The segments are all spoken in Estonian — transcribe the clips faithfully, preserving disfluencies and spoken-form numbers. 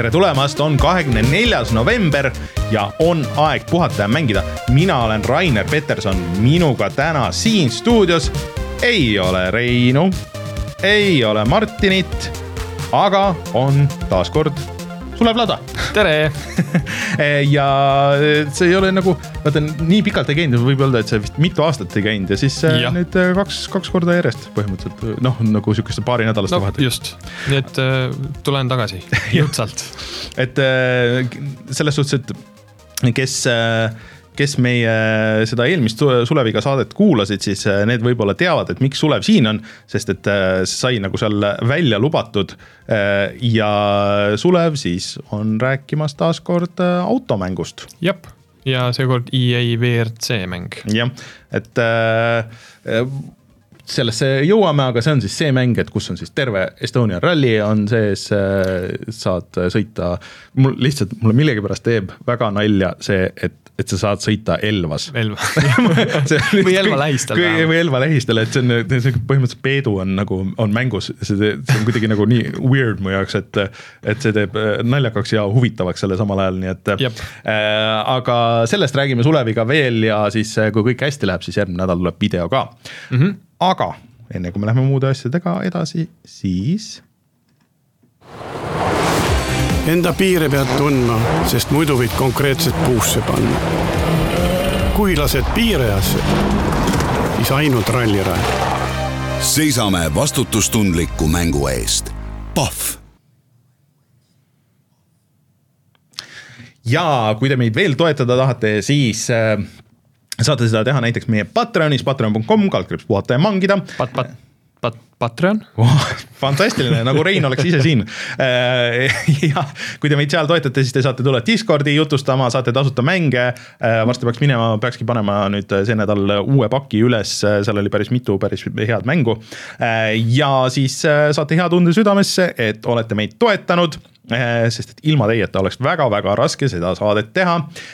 tere tulemast, on kahekümne neljas november ja on aeg puhata ja mängida. Mina olen Rainer Peterson, minuga täna siin stuudios ei ole Reinu, ei ole Martinit, aga on taaskord Sulev Lada. Tere! Ja see ei ole nagu, vaata, nii pikalt ei käinud, võib öelda, et see vist mitu aastat ei käinud ja siis ja. nüüd kaks, kaks korda järjest põhimõtteliselt, noh, nagu sükeste paari nädalast no, vahet. Just, nii et äh, tulen tagasi, jutsalt. et äh, selles suhtes, et kes... Äh, kes meie seda eelmist Suleviga saadet kuulasid, siis need võib-olla teavad, et miks Sulev siin on, sest et sai nagu seal välja lubatud ja Sulev siis on rääkimas taas kord automängust. Jep, ja seekord E A V R C mäng. Jah, et sellesse jõuame, aga see on siis see mäng, et kus on siis terve Estonia ralli on sees, saad sõita, mul lihtsalt, mulle millegi pärast teeb väga nalja see, et et sa saad sõita Elvas. Elva. või Elva lähistel. Või Elva lähistel, et see on põhimõtteliselt peedu on, nagu, on mängus. See, see on kuidagi nagu nii weird mu jaoks, et, et see teeb naljakaks ja huvitavaks selle samal ajal. Nii et, äh, aga sellest räägime Suleviga veel ja siis kui kõik hästi läheb, siis järgmine nädal tuleb video ka. Mm-hmm. Aga enne kui me läheme muude asjadega edasi, siis... Enda piire pead tundma, sest muidu võid konkreetselt puusse panna. Kui lased piirajasse, siis ainult ralliraja. Seisame vastutustundliku mängu eest. Pahv! Ja kui te meid veel toetada tahate, siis äh, saate seda teha näiteks meie Patreonis, patreon punkt com, kaldkriips puhata ja mangida. Pat, pat. Pat, Patreon. Oh, fantastiline, nagu Rein oleks ise siin. Ja kui te meid seal toetate, siis te saate tulla Discordi jutustama, saate tasuta mänge. Varsti peaks minema, peakski panema nüüd see nädal uue paki üles, seal oli päris mitu päris head mängu. Ja siis saate hea tunde südamesse, et olete meid toetanud, sest et ilma teieta oleks väga-väga raske seda saadet teha.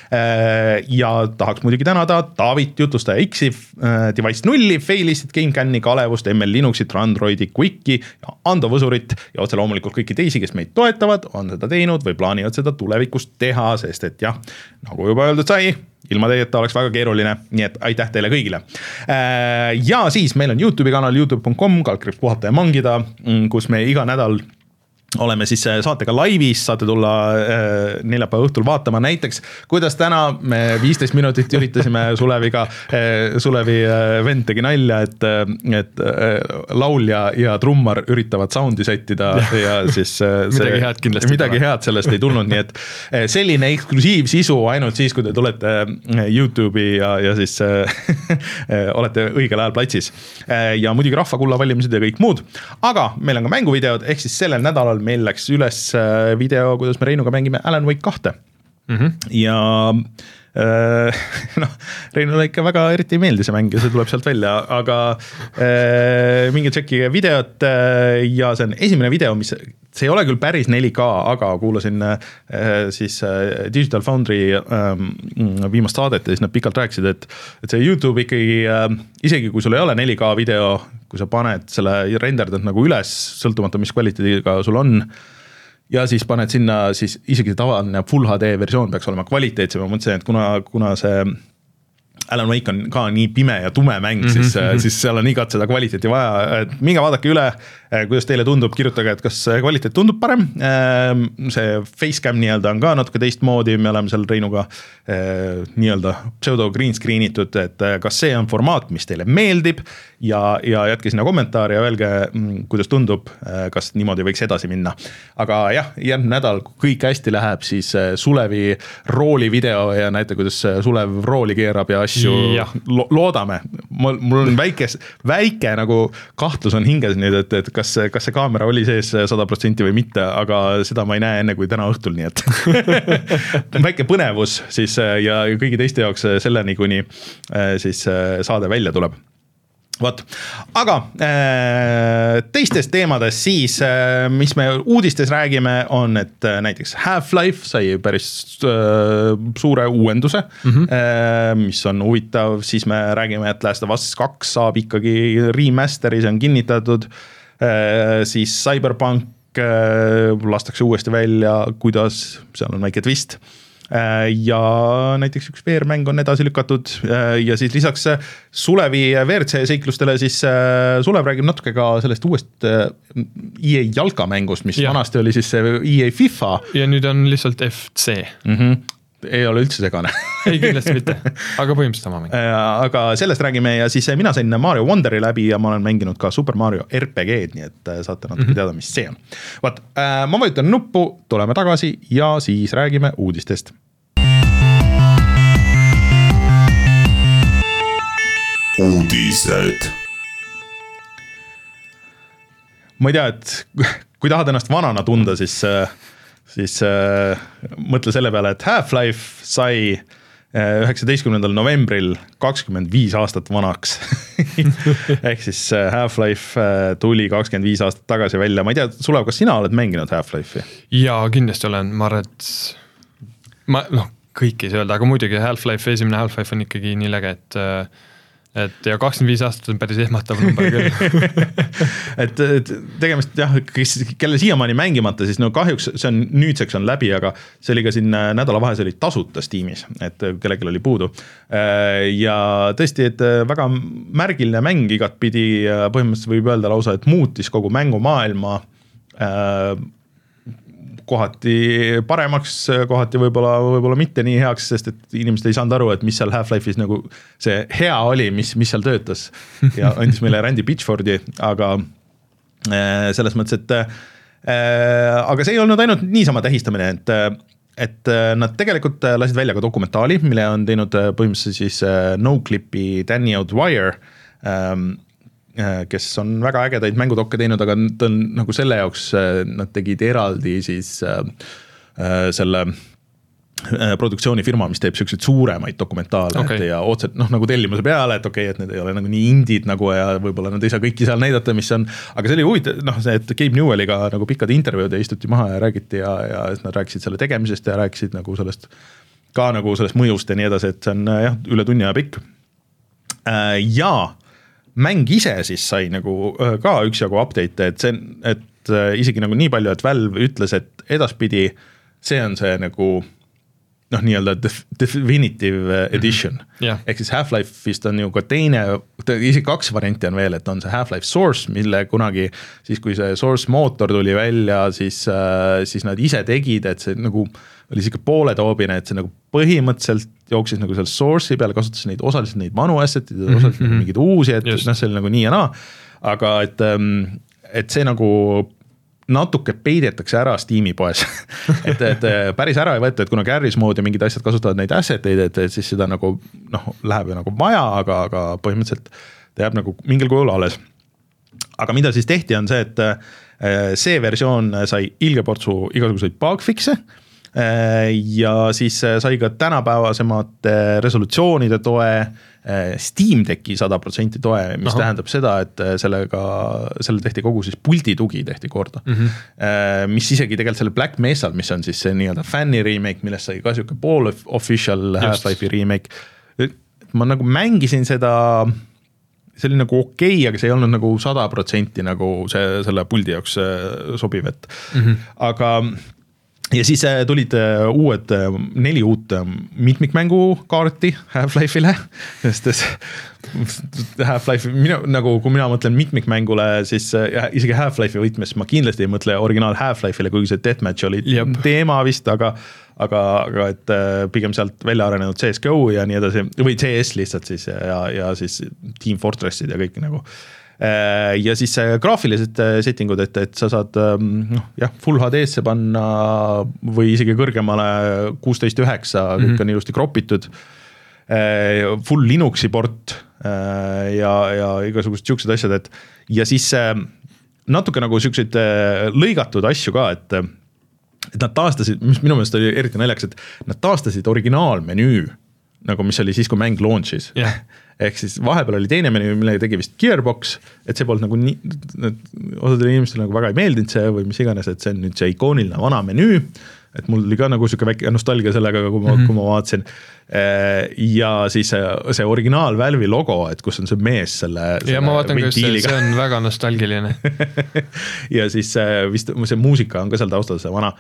Ja tahaks muidugi tänada Taavit, Jutustaja X-i, Device nulli, Failistit, GameCami, Kalevust, M L Linuxit, Androidi, Quicki ja Ando Võsurit ja otse loomulikult kõiki teisi, kes meid toetavad, on seda teinud või plaanivad seda tulevikus teha, sest et jah, nagu juba öeldud sai, ilma teieta oleks väga keeruline, nii et aitäh teile kõigile. Ja siis meil on YouTube'i kanal youtube punkt com, kaldkriips puhata ja mangida, kus me iga nädal oleme siis saatega laivis, saate tulla neljapäeva õhtul vaatama näiteks, kuidas täna me viisteist minutit üritasime Suleviga, Sulevi vend tegi nalja, et, et laulja ja trummar üritavad soundi settida ja, ja siis see, midagi head kindlasti midagi head sellest ei tulnud, nii et selline eksklusiivsisu ainult siis, kui te tulete YouTube'i ja, ja siis olete õigel ajal platsis ja muidugi rahvakulla valimised ja kõik muud, aga meil on ka mänguvideod, ehk siis sellel nädalal meil läks üles video, kuidas me Reinuga mängime Alan Wake kahte. Mm-hmm. Ja äh, noh, Reinule ikka väga eriti ei meeldi see mäng ja see tuleb sealt välja, aga äh, mingi tšekkige videot äh, ja see on esimene video, mis see ei ole küll päris neli K, aga kuulasin äh, siis äh, Digital Foundry äh, viimast saadet ja siis nad pikalt rääkisid, et, et see YouTube ikkagi, äh, isegi kui sul ei ole neli K video, kui sa paned selle renderdad nagu üles, sõltumata mis kvaliteediga sul on, ja siis paned sinna, siis isegi tavaline Full H D versioon peaks olema kvaliteetsem, ma mõtlesin, et kuna, kuna see Alan Wake on ka nii pime ja tume mäng, mm-hmm. siis, siis seal on igat seda kvaliteeti vaja, et minge vaadake üle, kuidas teile tundub, kirjutage, et kas kvaliteet tundub parem, see facecam nii-öelda on ka natuke teist moodi, me oleme seal Reinuga nii-öelda pseudo green screenitud, et kas see on formaat, mis teile meeldib ja, ja jätke sinna kommentaari ja öelge, kuidas tundub, kas niimoodi võiks edasi minna. Aga jah, järgmine nädal, kui kõik hästi läheb, siis Sulevi rooli video ja näete, kuidas Sulev rooli keerab ja asju lo- loodame. Mul, mul on väike, väike nagu kahtlus on hinges nüüd, et, et kas, kas see kaamera oli sees sada protsenti või mitte, aga seda ma ei näe enne kui täna õhtul, nii et väike põnevus siis ja kõigi teiste jaoks selleni, kuni siis saade välja tuleb. Võt. Aga äh, teistes teemades siis, äh, mis me uudistes räägime, on, et äh, näiteks Half-Life sai päris äh, suure uuenduse, mm-hmm. äh, mis on huvitav, siis me räägime, et Last of Us kaks saab ikkagi remasteri, see on kinnitatud, äh, siis Cyberpunk remake lastakse uuesti välja, kuidas, seal on väike twist. Ja näiteks üks V R-mäng on edasi lükatud ja siis lisaks Sulevi V R C seiklustele siis Sulev räägib natuke ka sellest uuest E A jalkamängust, mis ja. vanasti oli siis E A FIFA. Ja nüüd on lihtsalt F C. Mhm. Ei ole üldse segane. Ei, kindlasti mitte, aga põhimõtteliselt sama mäng. Aga sellest räägime ja siis mina sain Mario Wonderi läbi ja ma olen mänginud ka Super Mario R P G-d, nii et saate natuke teada, mis see on. Vaat, ma vajutan nuppu, tuleme tagasi ja siis räägime uudistest. Uudised. Ma ei tea, et kui tahad ennast vanana tunda, siis... siis äh, mõtle selle peale, et Half-Life sai üheksateistkümnendal novembril kakskümmend viis aastat vanaks. Ehk siis Half-Life tuli kakskümmend viis aastat tagasi välja. Ma ei tea, Sulev, kas sina oled mänginud Half-Life'i? Jaa, kindlasti olen. Ma arvan, et ma, noh, kõik ei saa öelda, aga muidugi Half-Life, esimene Half-Life on ikkagi nii läge, et et ja kakskümmend viis aastat on päris ehmatav number küll. et, et tegemist, jah, kes, kelle siiamaani mängimata, siis no kahjuks see on nüüdseks on läbi, aga see oli ka siin nädala vahes oli tasuta Steamis, et kellelgi oli puudu. Ja tõesti, et väga märgiline mäng igat pidi, põhimõtteliselt võib öelda lausa, et muutis kogu mängumaailma kohati paremaks, kohati võib-olla, võib-olla mitte nii heaks, sest et inimesed ei saanud aru, et mis seal Half-Life'is nagu see hea oli, mis, mis seal töötas ja andis meile Randy Pitchfordi, aga selles mõttes, et äh, aga see ei olnud ainult niisama tähistamine, et, et nad tegelikult lasid välja ka dokumentaali, mille on teinud põhimõtteliselt siis NoClipi Danny O'Dwyer, ähm, kes on väga ägedaid mängudokke teinud, aga ta on nagu selle jaoks, nad tegid eraldi siis äh, selle äh, produktsioonifirma, mis teeb selliseid suuremaid dokumentaale okay. ja otseselt noh, nagu tellimuse peale, et okei, okay, et need ei ole nagu nii indid nagu ja võib-olla nad ei saa kõiki seal näidata, mis on, aga see oli huvitav, noh see, et Gabe Newelliga nagu pikad intervjuud ja istuti maha ja räägiti ja, ja nad rääkisid selle tegemisest ja rääkisid nagu sellest ka nagu sellest mõjust ja nii edasi, et see on jah, üle tunni aja pikk äh, ja mäng ise siis sai nagu ka üksjagu update, et see, et isegi nagu nii palju, et Valve ütles, et edaspidi see on see nagu noh, nii-öelda definitive edition. Yeah. Ehk siis Half-Life'ist on ju ka teine, isegi kaks varianti on veel, et on see Half-Life Source, mille kunagi siis, kui see Source mootor tuli välja, siis, siis nad ise tegid, et see nagu oli siuke pooletoobine, et see nagu põhimõtteliselt jooksis nagu seal source'i peale, kasutas neid osaliselt neid vanu asset'id, osaliselt mm -hmm. mingeid uusi, et noh, see oli nagu nii ja naa, aga et, et see nagu natuke peidetakse ära Steam'i poes. et, et päris ära ei võeta, et kuna carries mode ja mingid asjad kasutavad neid asset'eid, et, et siis seda nagu noh, läheb ju nagu vaja, aga, aga põhimõtteliselt ta jääb nagu mingil kujul alles. Aga mida siis tehti on see, et see versioon sai ilgeportsu igasuguseid bugfix'e, ja siis sai ka tänapäevasemad resolutsioonide toe, Steam Decki sada protsenti toe, mis Aha. tähendab seda, et sellega, selle tehti kogu siis pultitugi tehti korda. Mm -hmm. Mis isegi tegelikult selle Black Mesal, mis on siis see nii-öelda fänni remake, millest sai ka siuke pool official Half-Life'i remake. Ma nagu mängisin seda, see oli nagu okei, okay, aga see ei olnud nagu sada protsenti nagu see, selle puldi jaoks sobiv, et mm -hmm. aga ja siis tulid uued, neli uut mitmikmängu kaarti Half-Life'ile, sest Half-Life, minu, nagu kui mina mõtlen mitmikmängule, siis ja, isegi Half-Life'i võtmes ma kindlasti ei mõtle originaal Half-Life'ile, kuigi see Deathmatch oli Jep. teema vist, aga, aga, aga et pigem sealt välja arenenud C S G O ja nii edasi, või C S lihtsalt siis ja, ja siis Team Fortressid ja kõik nagu. Ja siis graafilised settingud, et, et sa saad noh, jah, Full H D-sse panna või isegi kõrgemale kuusteist üheksa, kõik mm -hmm. on ilusti kropitud. Full Linuxi port ja, ja igasugused siuksed asjad, et ja siis natuke nagu siukseid lõigatud asju ka, et, et nad taastasid, mis minu meelest oli eriti naljaks, et nad taastasid originaalmenüü, nagu mis oli siis, kui mäng launch'is. Yeah. Ehk siis vahepeal oli teine menüü, millega tegi vist Gearbox, et see polnud nagu nii, osadele inimestele nagu väga ei meeldinud see või mis iganes, et see on nüüd see ikooniline vana menüü, et mul oli ka nagu siuke väike nostalgia sellega, kui ma, mm-hmm. kui ma vaatasin. Ja siis see originaal Valve'i logo, et kus on see mees selle, selle ja ma vaatan ka just, see on väga nostalgiline. Ja siis vist see muusika on ka seal taustal, see vana.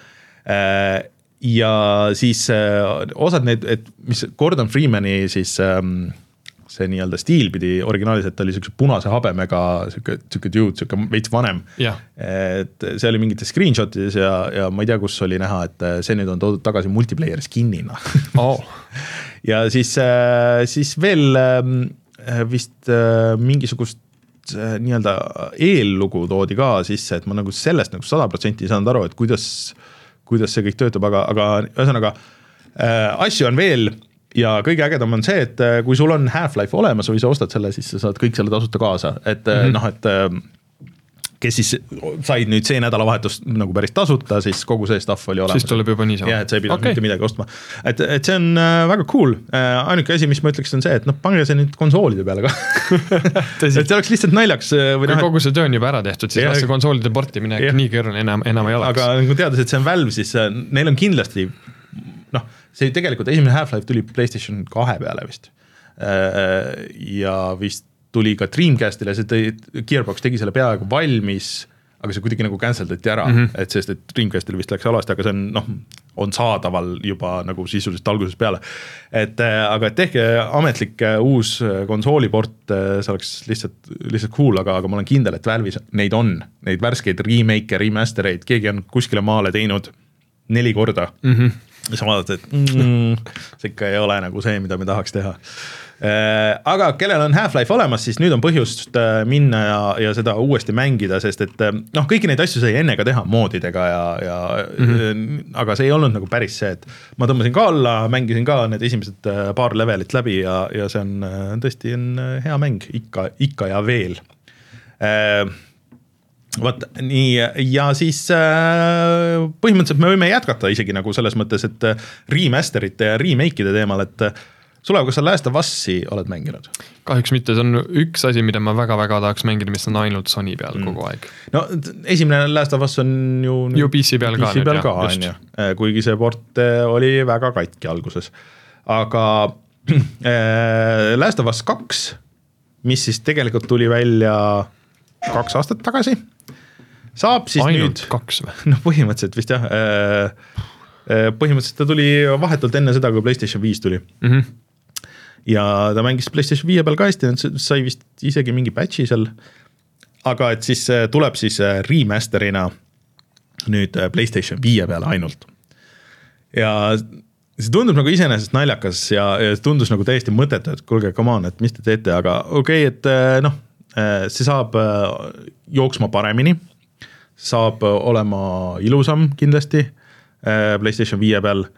Ja siis osad need, et mis Gordon Freemani siis see nii-öelda stiil pidi originaalis, et oli siukse punase habemega siuke, siuke dude, siuke veits vanem. Ja. Et see oli mingites screenshotides ja, ja ma ei tea, kus oli näha, et see nüüd on toodud tagasi multiplayer skinina. Oh. Ja siis, siis veel vist mingisugust nii-öelda eellugu toodi ka sisse, et ma nagu sellest nagu sada protsenti ei saanud aru, et kuidas, kuidas see kõik töötab, aga, aga ühesõnaga asju on veel. Ja kõige ägedam on see, et kui sul on Half-Life olemas või sa ostad selle, siis sa saad kõik selle tasuta kaasa. Et mm-hmm. noh, et kes siis said nüüd see nädalavahetus nagu päris tasuta, siis kogu see stuff oli olemas. Siis tuleb juba niisama. Ja, et sa ei pidanud okay. mitte midagi ostma. Et, et see on väga cool. Ainuke asi, mis ma ütleks, on see, et noh, pange see nüüd konsoolide peale ka. Et see oleks lihtsalt naljaks. Või kui noh, kogu see töö on juba ära tehtud, siis vasta konsoolide porti minegi nii keeruline enam, enam ei oleks. Aga nagu teades, et see on Valve, siis neil on kindlasti noh, see tegelikult esimene Half-Life tuli PlayStation kahe peale vist. Ja vist tuli ka Dreamcastile, see tõi, Gearbox tegi selle peaaegu valmis, aga see kuidagi nagu canceldati ära, mm-hmm. et sest, et Dreamcastile vist läks alasti, aga see on, noh, on saadaval juba nagu sisuliselt algusest peale. Et, aga et tehke ametlik uus konsooliport, see oleks lihtsalt, lihtsalt cool, aga, aga ma olen kindel, et Valve'is neid on, neid värskeid remake, remastereid, keegi on kuskile maale teinud neli korda. Mm-hmm. Ja sa vaadad, et mm, see ikka ei ole nagu see, mida me tahaks teha. Aga kellel on Half-Life olemas, siis nüüd on põhjust minna ja, ja seda uuesti mängida, sest et noh, kõiki neid asju sai enne ka teha moodidega ja, ja mm-hmm. aga see ei olnud nagu päris see, et ma tõmbasin ka alla, mängisin ka need esimesed paar levelit läbi ja, ja see on tõesti on hea mäng, ikka, ikka ja veel. Võt, nii, ja siis põhimõtteliselt me võime jätkata isegi nagu selles mõttes, et remasterite ja remake'ide teemal, et Sulev, kas sa Last of Us'i oled mänginud? Kahjuks mitte, see on üks asi, mida ma väga-väga tahaks mängida, mis on ainult Sony peal mm. kogu aeg. No esimene Last of Us on ju... Ju P C peal ka. P C peal ka, on ju. Kuigi see port oli väga katki alguses. Aga äh, Last of Us kaks, mis siis tegelikult tuli välja kaks aastat tagasi, saab siis ainult nüüd... Ainult kaks või? No põhimõtteliselt vist jah. Äh, põhimõtteliselt ta tuli vahetult enne seda, kui PlayStation viis tuli. Mhm. Ja ta mängis PlayStation viie peal ka hästi, sai vist isegi mingi patchi seal, aga et siis tuleb siis remasterina nüüd PlayStation viie peale ainult. Ja see tundub nagu iseenesest naljakas ja, ja tundus nagu täiesti mõtetu, et kuulge, come on, et mis te teete, aga okei, okay, et noh, see saab jooksma paremini, saab olema ilusam kindlasti PlayStation viie peal,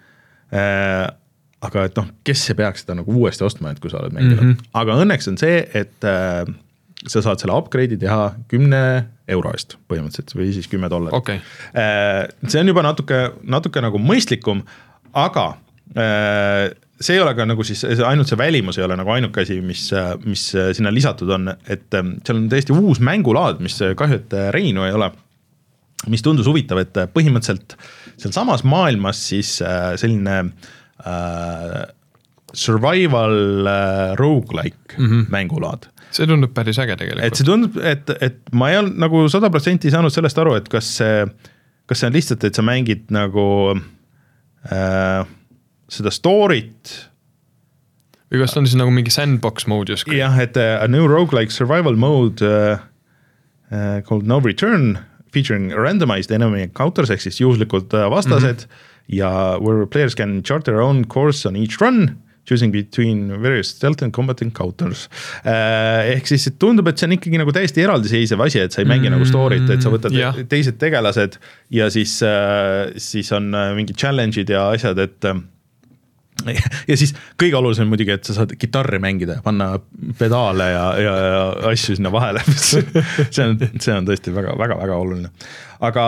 aga et noh, kes see peaks seda nagu uuesti ostma, et kui sa oled mänginud. Mm-hmm. Aga õnneks on see, et äh, sa saad selle upgrade'i teha kümne euro eest põhimõtteliselt või siis kümme dollarit. Okay. Äh, see on juba natuke, natuke nagu mõistlikum, aga äh, see ei ole ka nagu siis, ainult see välimus ei ole nagu ainuke asi, mis, mis sinna lisatud on, et äh, seal on täiesti uus mängulaad, mis kahju, et Reinu ei ole, mis tundus huvitav, et põhimõtteliselt seal samas maailmas siis äh, selline Uh, survival uh, roguelike mm-hmm. mängulaad. See tundub päris äge tegelikult. Et see tundub, et, et ma ei olnud nagu sada protsenti saanud sellest aru, et kas see, kas see on lihtsalt, et sa mängid nagu uh, seda story't. Või kas on siis nagu mingi sandbox mode justkui? Jah, et uh, a new roguelike survival mode uh, uh, called No Return featuring randomized enemy encounters, ehk siis juhuslikud uh, vastased mm-hmm. ja where players can chart their own course on each run, choosing between various stealth and combat encounters. Ehk siis tundub, et see on ikkagi nagu täiesti eraldiseisev asi, et sa ei mängi mm, nagu story't, et sa võtad yeah. teised tegelased ja siis, siis on mingi challenge'id ja asjad, et ja siis kõige olulisem muidugi, et sa saad gitarri mängida ja panna pedaale ja, ja, ja asju sinna vahele. see on, see on tõesti väga, väga, väga oluline. Aga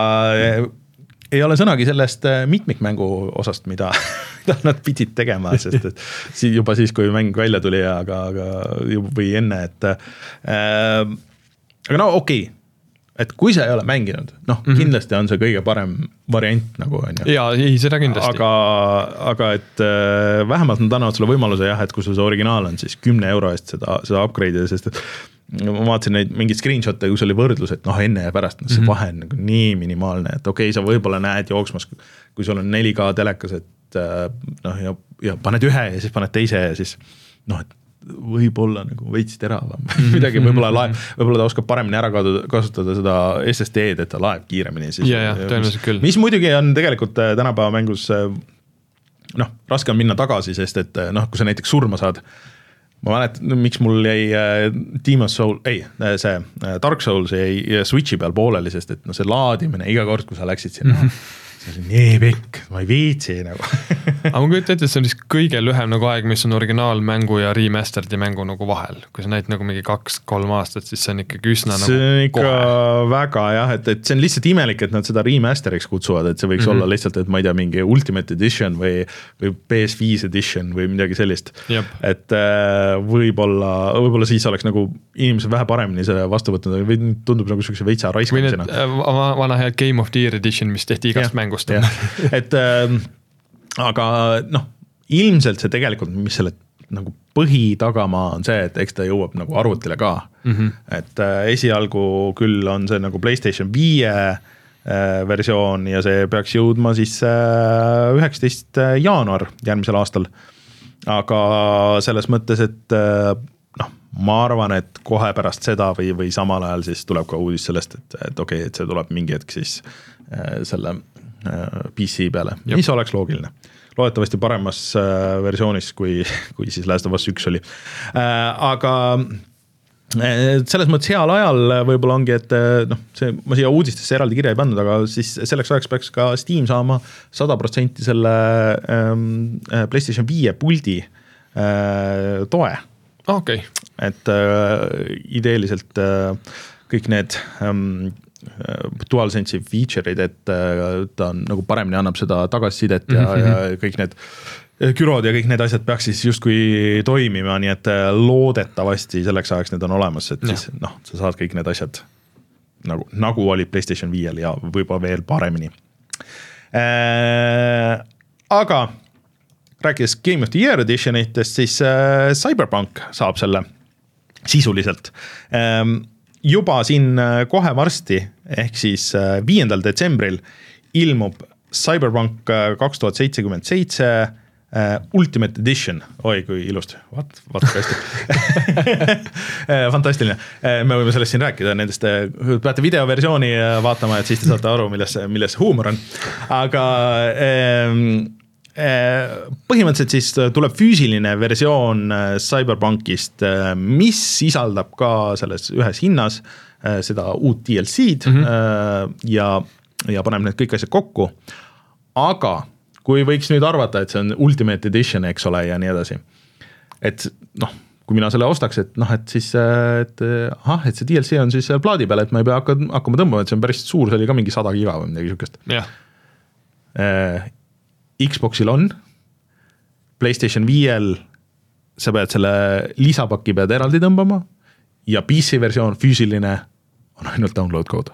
ei ole sõnagi sellest mitmikmängu osast, mida, mida nad pidid tegema, sest et juba siis, kui mäng välja tuli, aga, aga või enne, et äh, aga no okei, okay. et kui sa ei ole mänginud, noh mm -hmm. kindlasti on see kõige parem variant nagu on ju. Jaa, ei, seda kindlasti. Aga, aga et äh, vähemalt nad annavad sulle võimaluse jah, et kui sul see originaal on, siis kümne euro eest seda, seda upgrade'ida, sest et ma vaatasin neid mingeid screenshot'e, kus oli võrdlus, et noh, enne ja pärast see mm -hmm. vahe on nagu nii minimaalne, et okei okay,, sa võib-olla näed jooksmas, kui sul on neli K telekas, et äh, noh, ja, ja paned ühe ja siis paned teise ja siis noh, et võib-olla nagu veits teravam midagi, võib-olla laeb, võib-olla ta oskab paremini ära kasutada seda S S D-d, et ta laeb kiiremini siis, ja, ja, tõenäoliselt küll. Mis muidugi on tegelikult tänapäeva mängus noh, raske on minna tagasi, sest et noh, kui sa näiteks surma saad, ma mäletan, miks mul jäi Demon's Soul, ei, see Dark Souls jäi Switchi peal pooleli, sest et no see laadimine iga kord, kui sa läksid sinna mm, -hmm. see oli nii pikk, ma ei viitsi nagu aga ma kujutan ette, et see on siis kõige lühem nagu aeg, mis on originaalmängu ja remasterdi mängu nagu vahel. Kui sa näid nagu mingi kaks-kolm aastat, siis see on ikkagi üsna see nagu on ikka kohe. Väga jah, et, et see on lihtsalt imelik, et nad seda remasteriks kutsuvad, et see võiks mm -hmm. olla lihtsalt, et ma ei tea, mingi Ultimate Edition või, või P S viis Edition või midagi sellist. Jep. Et võib-olla, võib-olla siis oleks nagu inimesed vähe paremini selle vastu võtnud, või tundub nagu sellise veitsa raiskamisena. Või vana hea Game of the Year Edition, mis tehti igast ja. mängust. et äh, aga noh, ilmselt see tegelikult, mis selle nagu põhi tagamaa on see, et eks ta jõuab nagu arvutile ka. Mm -hmm. Et äh, esialgu küll on see nagu PlayStation viie äh, versioon ja see peaks jõudma siis äh, üheksateist jaanuar järgmisel aastal. Aga selles mõttes, et äh, noh, ma arvan, et kohe pärast seda või, või samal ajal siis tuleb ka uudis sellest, et, et okei okay,, et see tuleb mingi hetk siis äh, selle P C peale, Jop. mis oleks loogiline. Loodetavasti paremas äh, versioonis, kui, kui siis Last of Us üks oli. Äh, aga äh, selles mõttes heal ajal võib-olla ongi, et noh, see, ma siia uudistesse eraldi kirja ei pannud, aga siis selleks ajaks peaks ka Steam saama sada protsenti selle ähm, PlayStation viie puldi äh, toe. Okei. Okay. Et äh, ideeliselt äh, kõik need ähm, DualSense'i feature'id, et ta on, nagu paremini annab seda tagasisidet ja, mm-hmm. ja kõik need kürod ja kõik need asjad peaks siis justkui toimima, nii et loodetavasti selleks ajaks need on olemas, et siis noh, sa saad kõik need asjad nagu, nagu oli PlayStation viiel ja võib-olla veel paremini. Äh, aga rääkides Game of the Year editionitest, siis äh, Cyberpunk saab selle sisuliselt. Ähm, juba siin kohe varsti, ehk siis viiendal detsembril ilmub Cyberpunk kaks tuhat seitsekümmend seitse Ultimate Edition. Oi, kui ilust. Vaat, vaata hästi. Fantastiline. Me võime sellest siin rääkida, nendest peate videoversiooni vaatama, et siis te saate aru, milles, milles huumor on. Aga põhimõtteliselt siis tuleb füüsiline versioon Cyberpunkist, mis sisaldab ka selles ühes hinnas seda uut D L C-d mm-hmm. ja, ja paneb need kõik asjad kokku. Aga kui võiks nüüd arvata, et see on Ultimate Edition, eks ole, ja nii edasi. Et noh, kui mina selle ostaks, et noh, et siis, et ahah, et see D L C on siis plaadi peal, et ma ei pea hakkama tõmbama, et see on päris suur, see oli ka mingi sada giga või midagi sükest. jah. Xboxil on, PlayStation viiel sa pead selle lisapaki pead eraldi tõmbama ja P C versioon füüsiline on ainult download code.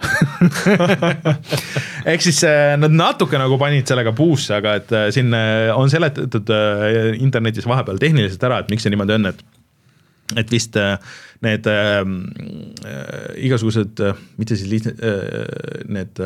Ehk siis nad natuke nagu panid sellega puusse, aga et siin on seletatud internetis vahepeal tehniliselt ära, et miks see niimoodi on, et, et vist need äh, igasugused, mitte siis liht, äh, need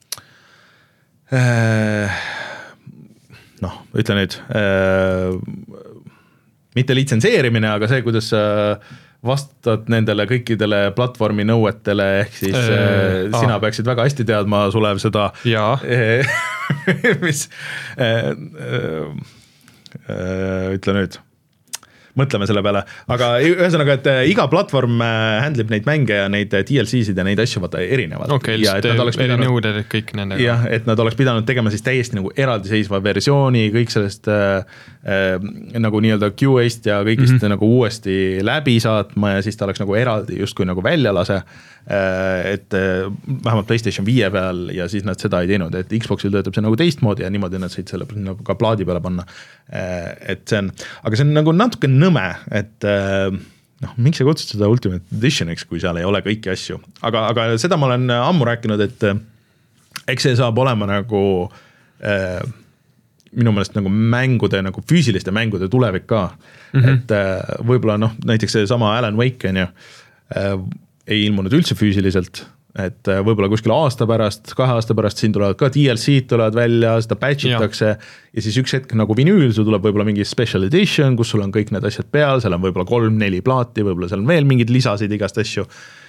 äh, noh, ütle nüüd, äh, mitte litsenseerimine, aga see, kuidas äh, vastad nendele kõikidele platvormi nõuetele, ehk siis äh, äh, sina ah. peaksid väga hästi teadma, Sulev, seda, äh, mis äh, äh, äh, ütle nüüd, mõtleme selle peale, aga ühesõnaga, et iga platvorm handlib neid mänge ja neid D L C-sid ja neid asju vaata erinevad. Okei, okay, eri nõuded kõik nendega. Jah, et nad oleks pidanud tegema siis täiesti nagu eraldiseisva versiooni, kõik sellest äh, äh, nagu nii-öelda Q A-st ja kõigist mm-hmm. nagu uuesti läbi saatma ja siis ta oleks nagu eraldi justkui nagu välja lase, äh, et äh, vähemalt PlayStation viie peal ja siis nad seda ei teinud, et Xboxil töötab see nagu teistmoodi ja niimoodi nad said selle nagu ka plaadi peale panna. Äh, et see on, aga see on nagu natuke nõme, et äh, noh, miks sa kutsud seda Ultimate Editioniks, kui seal ei ole kõiki asju, aga, aga seda ma olen ammu rääkinud, et eks see saab olema nagu äh, minu meelest nagu mängude, nagu füüsiliste mängude tulevik ka, mm-hmm. et äh, võib-olla noh, näiteks see sama Alan Wake on ju, äh, ei ilmunud üldse füüsiliselt, et võib-olla kuskil aasta pärast, kahe aasta pärast siin tulevad ka D L C-d tulevad välja, seda patchitakse ja. ja siis üks hetk nagu vinüül, sul tuleb võib-olla mingi special edition, kus sul on kõik need asjad peal, seal on võib-olla kolm-neli plaati, võib-olla seal on veel mingid lisasid igast asju.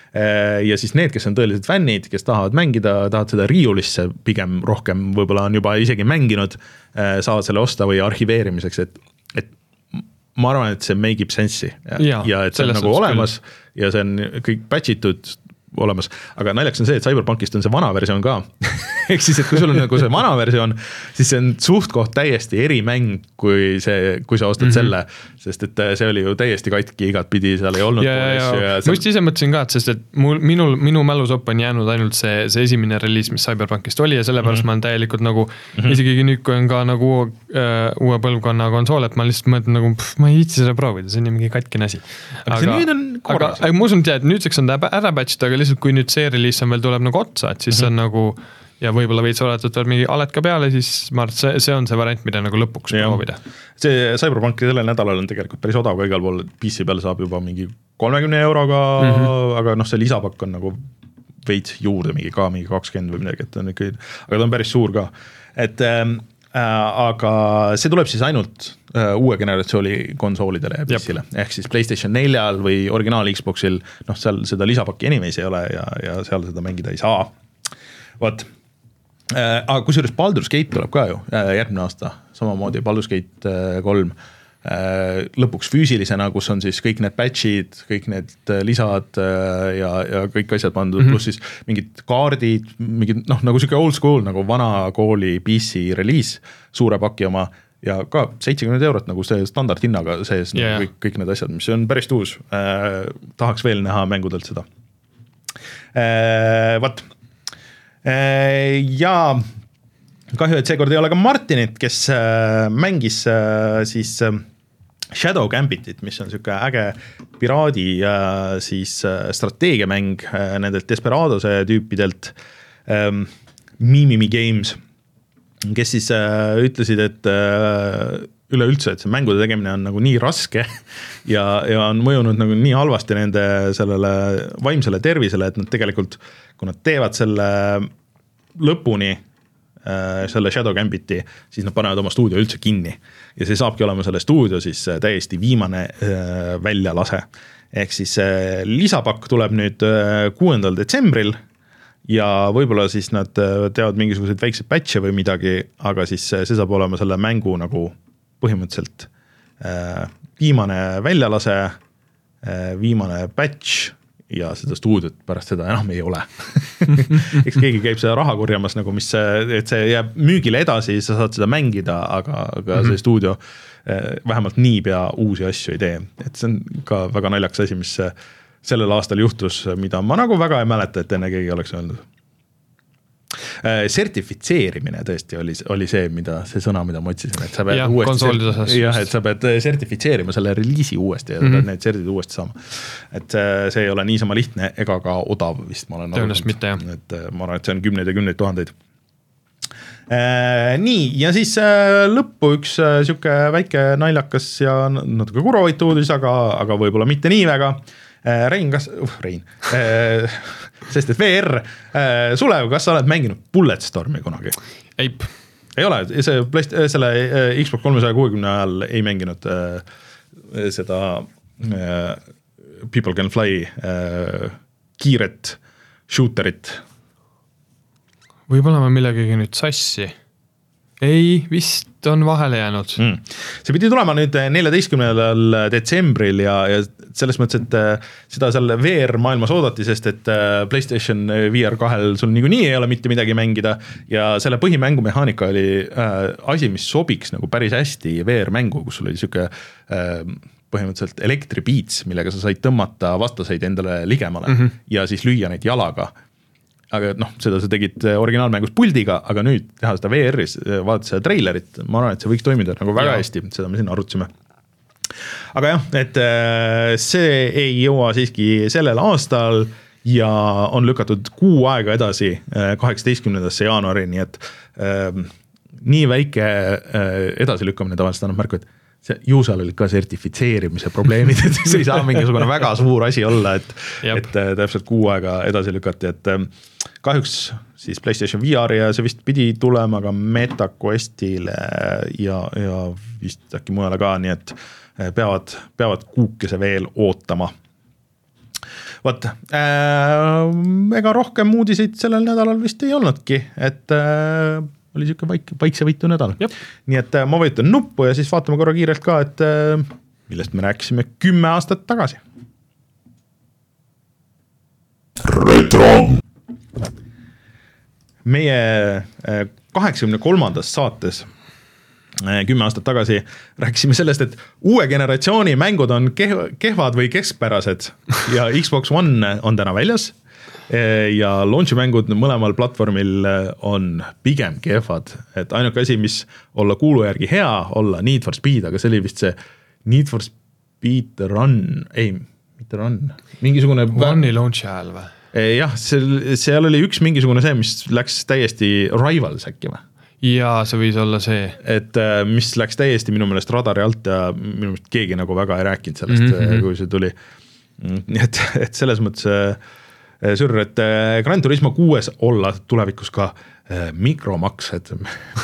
Ja siis need, kes on tõelised fännid, kes tahavad mängida, tahavad seda riiulisse pigem rohkem, võib-olla on juba isegi mänginud, saavad selle osta või arhiveerimiseks, et, et ma arvan, et see make ib sensi ja, ja, ja et see on nagu olemas küll. Ja see on kõik patchitud olemas, aga naljaks on see, et Cyberpunkist on see vana versioon ka ehk siis, et kui sul on nagu see vana versioon, siis see on suht koht täiesti erimäng, kui see, kui sa ostad mm-hmm. selle, sest et see oli ju täiesti katki igat pidi, seal ei olnud ja, ja, ja. ma just ise mõtlesin ka, et sest et mul, minul, minu mälusopp on jäänud ainult see, see esimene reliis, mis Cyberpunkist oli ja sellepärast mm-hmm. ma olen täielikult nagu mm-hmm. isegi nüüd, kui on ka nagu uue, uh, uue põlvkonna konsool, et ma lihtsalt mõtlen nagu, pff, ma ei viitsi seda proovida, see on mingi katkine asi. Aga, aga, nüüd on aga, aga ma usun, et nüüdseks on ta ära patchida, aga lihtsalt kui nüüd see reliis on veel tuleb nagu otsa, et siis mm-hmm. on nagu ja võib-olla veits oletud veel mingi alet ka peale, siis ma arvan, et see, see on see variant, mida nagu lõpuks ja. proovida. See Cyberpunk sellel nädalal on tegelikult päris odav ka igal pool, P C peal saab juba mingi kolmekümne euroga, mm-hmm. aga noh, see lisapakk on nagu veits juurde mingi ka mingi kakskümmend või midagi, et on ikka, aga ta on päris suur ka. Et äh, aga see tuleb siis ainult äh, uue generatsiooni konsoolidele ja P C-le, ehk siis PlayStation neljal või originaal Xboxil, noh seal seda lisapakki animeis ei ole ja, ja seal seda mängida ei saa. Vot. Aga kusjuures Baldur's Gate tuleb ka ju järgmine aasta, samamoodi Baldur's Gate kolm lõpuks füüsilisena, kus on siis kõik need patchid, kõik need lisad ja, ja kõik asjad pandud, mm-hmm. pluss siis mingid kaardid, mingid, noh, nagu siuke old school, nagu vana kooli P C reliis, suure paki oma ja ka seitsekümmend eurot nagu see standardhinnaga sees yeah. nagu kõik, kõik need asjad, mis on päris tuus. Eh, tahaks veel näha mängudelt seda. Eh, Vat. Ja kahju, et seekord ei ole ka Martinit, kes mängis siis Shadow Gambitit, mis on siuke äge piraadi siis strateegiamäng nendelt Desperadose tüüpidelt Mimimi Games, kes siis ütlesid, et üleüldse, et see mängude tegemine on nagu nii raske ja, ja on mõjunud nagu nii halvasti nende sellele vaimsele tervisele, et nad tegelikult, kui nad teevad selle lõpuni, selle Shadow Gambiti, siis nad panevad oma stuudio üldse kinni ja see saabki olema selle stuudio siis täiesti viimane väljalase. Ehk siis lisapakk tuleb nüüd kuuendal detsembril ja võib-olla siis nad teevad mingisuguseid väikseid patche või midagi, aga siis see saab olema selle mängu nagu põhimõtteliselt viimane väljalase, viimane patch ja seda stuudiot pärast seda enam ei ole. Eks keegi käib seda raha kurjamas, nagu mis see, et see jääb müügile edasi, sa saad seda mängida, aga, aga see stuudio vähemalt niipea uusi asju ei tee. Et see on ka väga naljaks asi, mis sellel aastal juhtus, mida ma nagu väga ei mäleta, et enne keegi oleks öelnud. Sertifitseerimine tõesti oli, oli see, mida, see sõna, mida ma otsisin, et sa pead ja, uuesti, sert- jah, et sa pead sertifitseerima selle reliisi uuesti ja mm -hmm. need serdid uuesti saama. Et see ei ole niisama lihtne ega ka odav vist, ma olen tõenäoliselt mitte, jah. Et ma arvan, et see on kümneid ja kümneid tuhandeid. Äh, nii, ja siis äh, lõppu üks äh, siuke väike naljakas ja natuke kurvavait uudis, aga, aga võib-olla mitte nii väga. Äh, Rein, kas, uh, Rein, äh, sest et V R, äh, Sulev, kas sa oled mänginud Bulletstormi kunagi? Eip. Ei ole, see, selle Xbox kolmesaja kuuekümne ajal ei mänginud äh, seda äh, People Can Fly äh, kiiret shooterit. Võib-olla ma millegagi nüüd sassi. Ei, vist on vahele jäänud. Mm. See pidi tulema nüüd neljateistkümnendal detsembril ja, ja selles mõttes, et seda seal V R maailmas oodati, sest et PlayStation V R kahel sul niikuinii ei ole mitte midagi mängida ja selle põhimängumehaanika oli äh, asi, mis sobiks nagu päris hästi V R mängu, kus sul oli siuke äh, põhimõtteliselt elektripiits, millega sa said tõmmata vastaseid endale ligemale mm -hmm. ja siis lüüa neid jalaga. Aga noh, seda sa tegid originaalmängus puldiga, aga nüüd teha seda V R-is, vaadata seda treilerit, ma arvan, et see võiks toimida nagu väga ja. hästi, seda me siin arutasime. aga jah, et see ei jõua siiski sellel aastal ja on lükatud kuu aega edasi kaheksateistkümnendasse jaanuari, nii et äh, nii väike äh, edasilükkamine tavaliselt annab märku, et see juusal olid ka sertifitseerimise probleemid, et see ei saa mingisugune väga suur asi olla, et, et täpselt kuu aega edasi lükati, et kahjuks siis PlayStation V R ja see vist pidi tulema ka MetaQuestile ja, ja vist äkki mujale ka, nii et peavad, peavad kuukese veel ootama. Võt, äh, ega rohkem uudiseid sellel nädalal vist ei olnudki, et äh, oli siuke vaik, vaiksevõitu nädal. Jop. Nii et äh, ma võitan nuppu ja siis vaatame korra kiirelt ka, et äh, millest me rääkisime kümme aastat tagasi. Retro! Meie äh, kaheksakümne kolmandas saates kümme aastat tagasi rääkisime sellest, et uue generatsiooni mängud on kehvad või keskpärased ja Xbox One on täna väljas ja launchi mängud mõlemal platvormil on pigem kehvad, et ainuke asi, mis olla kuulu järgi hea, olla Need for Speed, aga see oli vist see Need for Speed Run, ei, mitte Run, mingisugune One'i launchi ajal või? Jah, seal, seal oli üks mingisugune see, mis läks täiesti Rivals äkki või? Ja see võis olla see. Et mis läks täiesti minu meelest radari alt ja minu meelest keegi nagu väga ei rääkinud sellest, mm-hmm. kui see tuli. Et, et selles mõttes sürr, et Gran Turismo kuues olla tulevikus ka mikromaksed,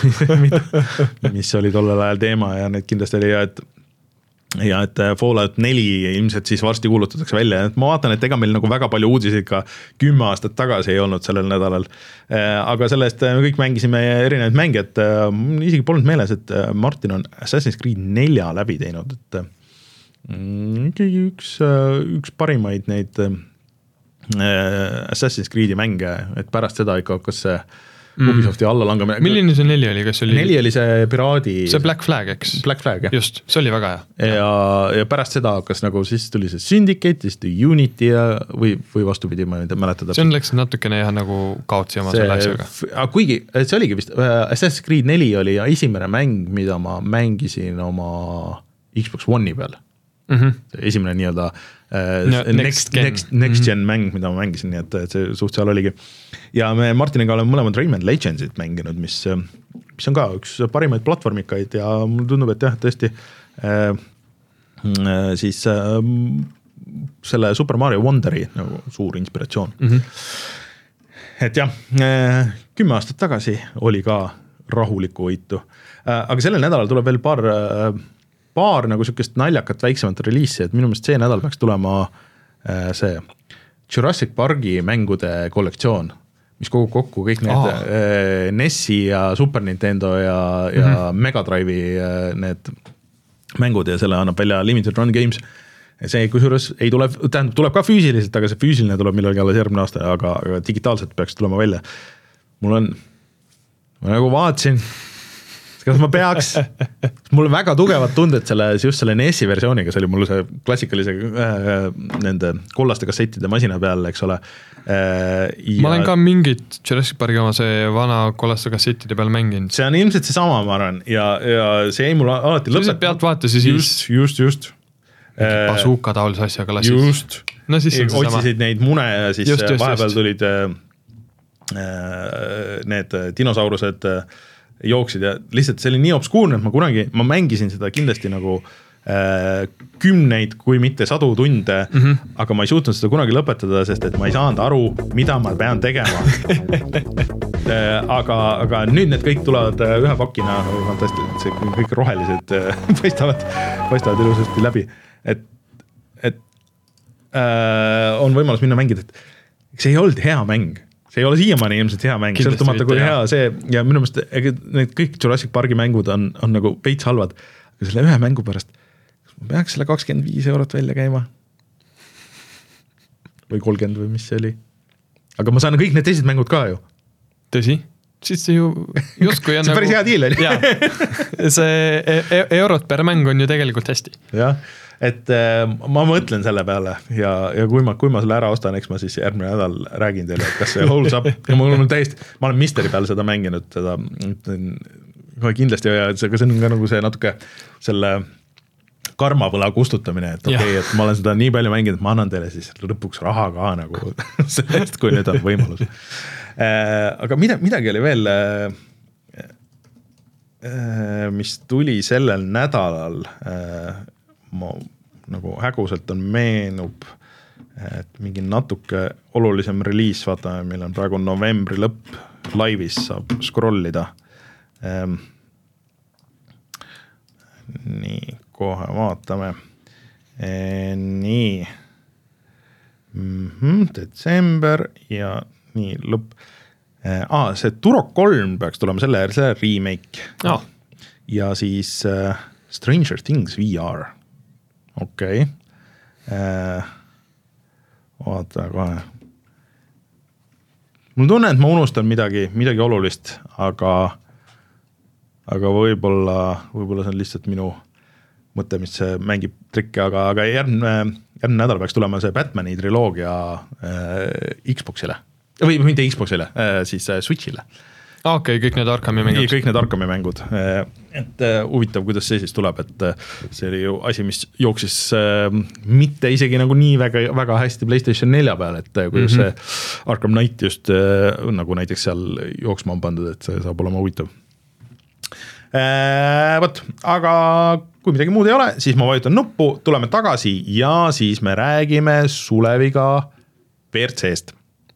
mis oli tollel ajal teema ja need kindlasti oli ja et ja et Fallout neli ilmselt siis varsti kuulutatakse välja, et ma vaatan, et ega meil nagu väga palju uudiseid ka kümme aastat tagasi ei olnud sellel nädalal, aga sellest me kõik mängisime erinevaid mänge, et isegi polnud meeles, et Martin on Assassin's Creed nelja läbi teinud, et ikkagi üks, üks parimaid neid Assassin's Creed'i mänge, et pärast seda ikka hakkas see Ubisofti alla langamine. Milline see neli oli? Kas oli... Neli oli see piraadi... See Black Flag, eks? Black Flag, jah. Just, see oli väga hea. Ja, ja pärast seda hakkas nagu, siis tuli see Syndicate, siis tuli Unity ja, või, või vastupidi, ma ei mäletada. See on läks natukene jah nagu kaotsi oma see, selle asjaga. Kuigi, see oligi vist, Assassin's Creed neli oli esimene mäng, mida ma mängisin oma Xbox One'i peal. Mm-hmm. Esimene nii-öelda uh, no, next, next gen, next, next gen mm-hmm. mäng, mida ma mängisin, nii et, et see suht seal oligi. Ja me Martiniga oleme mõlemad Rayman Legendsit mänginud, mis, mis on ka üks parimaid platvormikaid ja mul tundub, et jah, tõesti äh, siis äh, selle Super Mario Wonderi nagu suur inspiratsioon. Mm-hmm. Et jah, äh, kümme aastat tagasi oli ka rahulikku võitu, äh, aga sellel nädalal tuleb veel paar äh, paar nagu sükest naljakat väiksemat reliisi, et minu meelest see nädal peaks tulema äh, see Jurassic Parki mängude kollektsioon, mis kogub kokku kõik need oh. äh, N E S-i ja Super Nintendo ja, ja mm-hmm. Mega Drive'i äh, need mängud ja selle annab välja Limited Run Games. See kusjuures ei tule, tähendab, tuleb ka füüsiliselt, aga see füüsiline tuleb millalgi alles järgmine aasta, aga, aga digitaalselt peaks tulema välja. Mul on, ma nagu vaatasin, kas ma peaks, mul on väga tugevad tunded selle, just selle N E S-i versiooniga, see oli mul see klassikalise äh, nende kollaste kassettide masina peal, eks ole. Äh, ja ma olen ka mingit Jurassic Parki oma see vana kollaste kassettide peal mänginud. See on ilmselt see sama, ma arvan, ja, ja see ei mul alati lõpet. See on pealt vaata siis just, just, just. Basuuka taolise asjaga lasid. Just. No siis on see sama. Otsisid neid mune ja siis just, just, vahepeal just. tulid äh, need dinosaurused äh, jooksid ja lihtsalt see oli nii obskuurne, et ma kunagi, ma mängisin seda kindlasti nagu äh, kümneid, kui mitte sadu tunde, mm-hmm. aga ma ei suutnud seda kunagi lõpetada, sest et ma ei saanud aru, mida ma pean tegema. äh, aga, aga nüüd need kõik tulevad äh, ühe pakina, fantastiliselt, see kõik rohelised äh, paistavad, paistavad ilusasti läbi, et, et äh, on võimalus minna mängida, et see ei olnud hea mäng. See ei ole siiamaani ilmselt hea mäng, sõltumata kui hea see ja minu meelest need kõik Jurassic Parki mängud on, on nagu veits halvad, aga selle ühe mängu pärast ma peaks selle kakskümmend viis eurot välja käima või kolmkümmend või mis see oli, aga ma saan kõik need teised mängud ka ju. Tõsi? Siis see ju justkui on see nagu... päris hea diil oli. See e eurot per mäng on ju tegelikult hästi. Jah, et äh, ma mõtlen selle peale ja, ja kui ma, kui ma selle ära ostan, eks ma siis järgmine nädal räägin teile, et kas see holds up ja mul on täiesti, ma olen Misteri peal seda mänginud, seda kindlasti ja see, see on ka nagu see natuke selle karmavõla kustutamine, et okei okay,, et ma olen seda nii palju mänginud, et ma annan teile siis lõpuks raha ka nagu sellest, kui nüüd on võimalus. Aga mida, midagi oli veel, mis tuli sellel nädalal, ma nagu häguselt on meenub, et mingi natuke olulisem reliis, vaata, meil on praegu novembri lõpp, laivis saab scrollida. Ehm, nii, kohe vaatame. Ehm, nii, mm-hmm, detsember ja nii lõpp. Ehm, ah, see Turok kolm peaks tulema selle, selle remake. Oh. Ja siis uh, Stranger Things V R. Okei. Okay. Ehm, vaata kohe. Mul tunne, et ma unustan midagi, midagi olulist, aga, aga võib-olla, võib-olla see on lihtsalt minu mõte, mis mängib trikke, aga, aga järgmine, järgmine nädal peaks tulema see Batmani triloogia äh, Xboxile. Või mitte Xboxile, äh, siis äh, Switchile. Okei, okay, kõik need Arkami mängud. Kõik need Arkami mängud. Et huvitav, kuidas see siis tuleb, et see oli ju asi, mis jooksis mitte isegi nagu nii väga, väga hästi PlayStation nelja peal, et kuidas mm -hmm. see Arkham Knight just nagu näiteks seal jooksma on pandud, et see saab olema huvitav. Võt, aga kui midagi muud ei ole, siis ma vajutan nuppu, tuleme tagasi ja siis me räägime Suleviga V R C-st.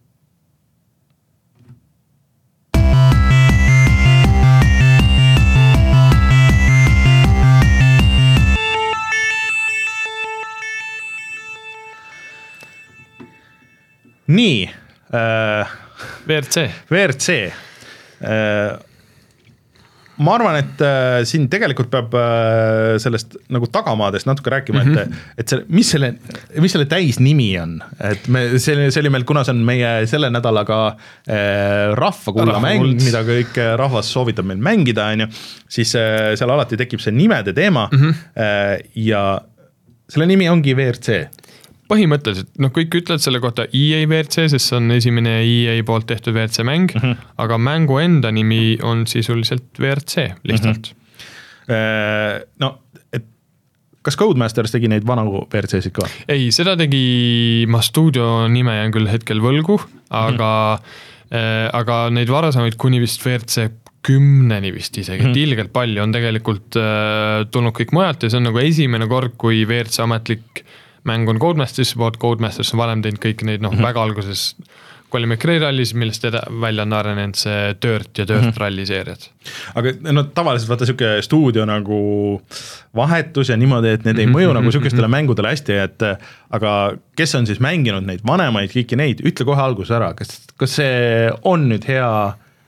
Nii, äh, V R C. V R C. Äh, ma arvan, et äh, siin tegelikult peab äh, sellest nagu tagamaadest natuke rääkima, mm -hmm. et, et see, mis selle, mis selle täis nimi on, et me, see, see oli meil, kuna see on meie selle nädalaga äh, rahvakulla mäng, mida kõik rahvas soovitab meil mängida, on ju, siis äh, seal alati tekib see nimede teema mm -hmm. äh, ja selle nimi ongi V R C. Põhimõtteliselt, noh kõik ütlevad selle kohta E A V R C, sest see on esimene E A poolt tehtud V R C mäng, mm -hmm. aga mängu enda nimi on sisuliselt V R C lihtsalt. Mm -hmm. No, et kas Codemasters tegi neid vanu V R C-sid ka? Ei, seda tegi ma stuudio nime jään küll hetkel võlgu, aga, mm -hmm. äh, aga neid varasemaid kuni vist V R C kümneni vist isegi, mm -hmm. et ilgelt palju on tegelikult äh, tulnud kõik mujalt ja see on nagu esimene kord, kui V R C ametlik mäng on Codemasters poolt, Codemasters on varem teinud kõik neid, noh mm -hmm. väga alguses Colin McRae rallis, millest eda, välja on arenenud see Dirt ja Dirt mm -hmm. ralli seeriad. Aga no tavaliselt vaata siuke stuudio nagu vahetus ja niimoodi, et need ei mõju mm -hmm. nagu siukestele mängudele hästi, et aga kes on siis mänginud neid vanemaid, kõiki neid, ütle kohe alguses ära, kas, kas see on nüüd hea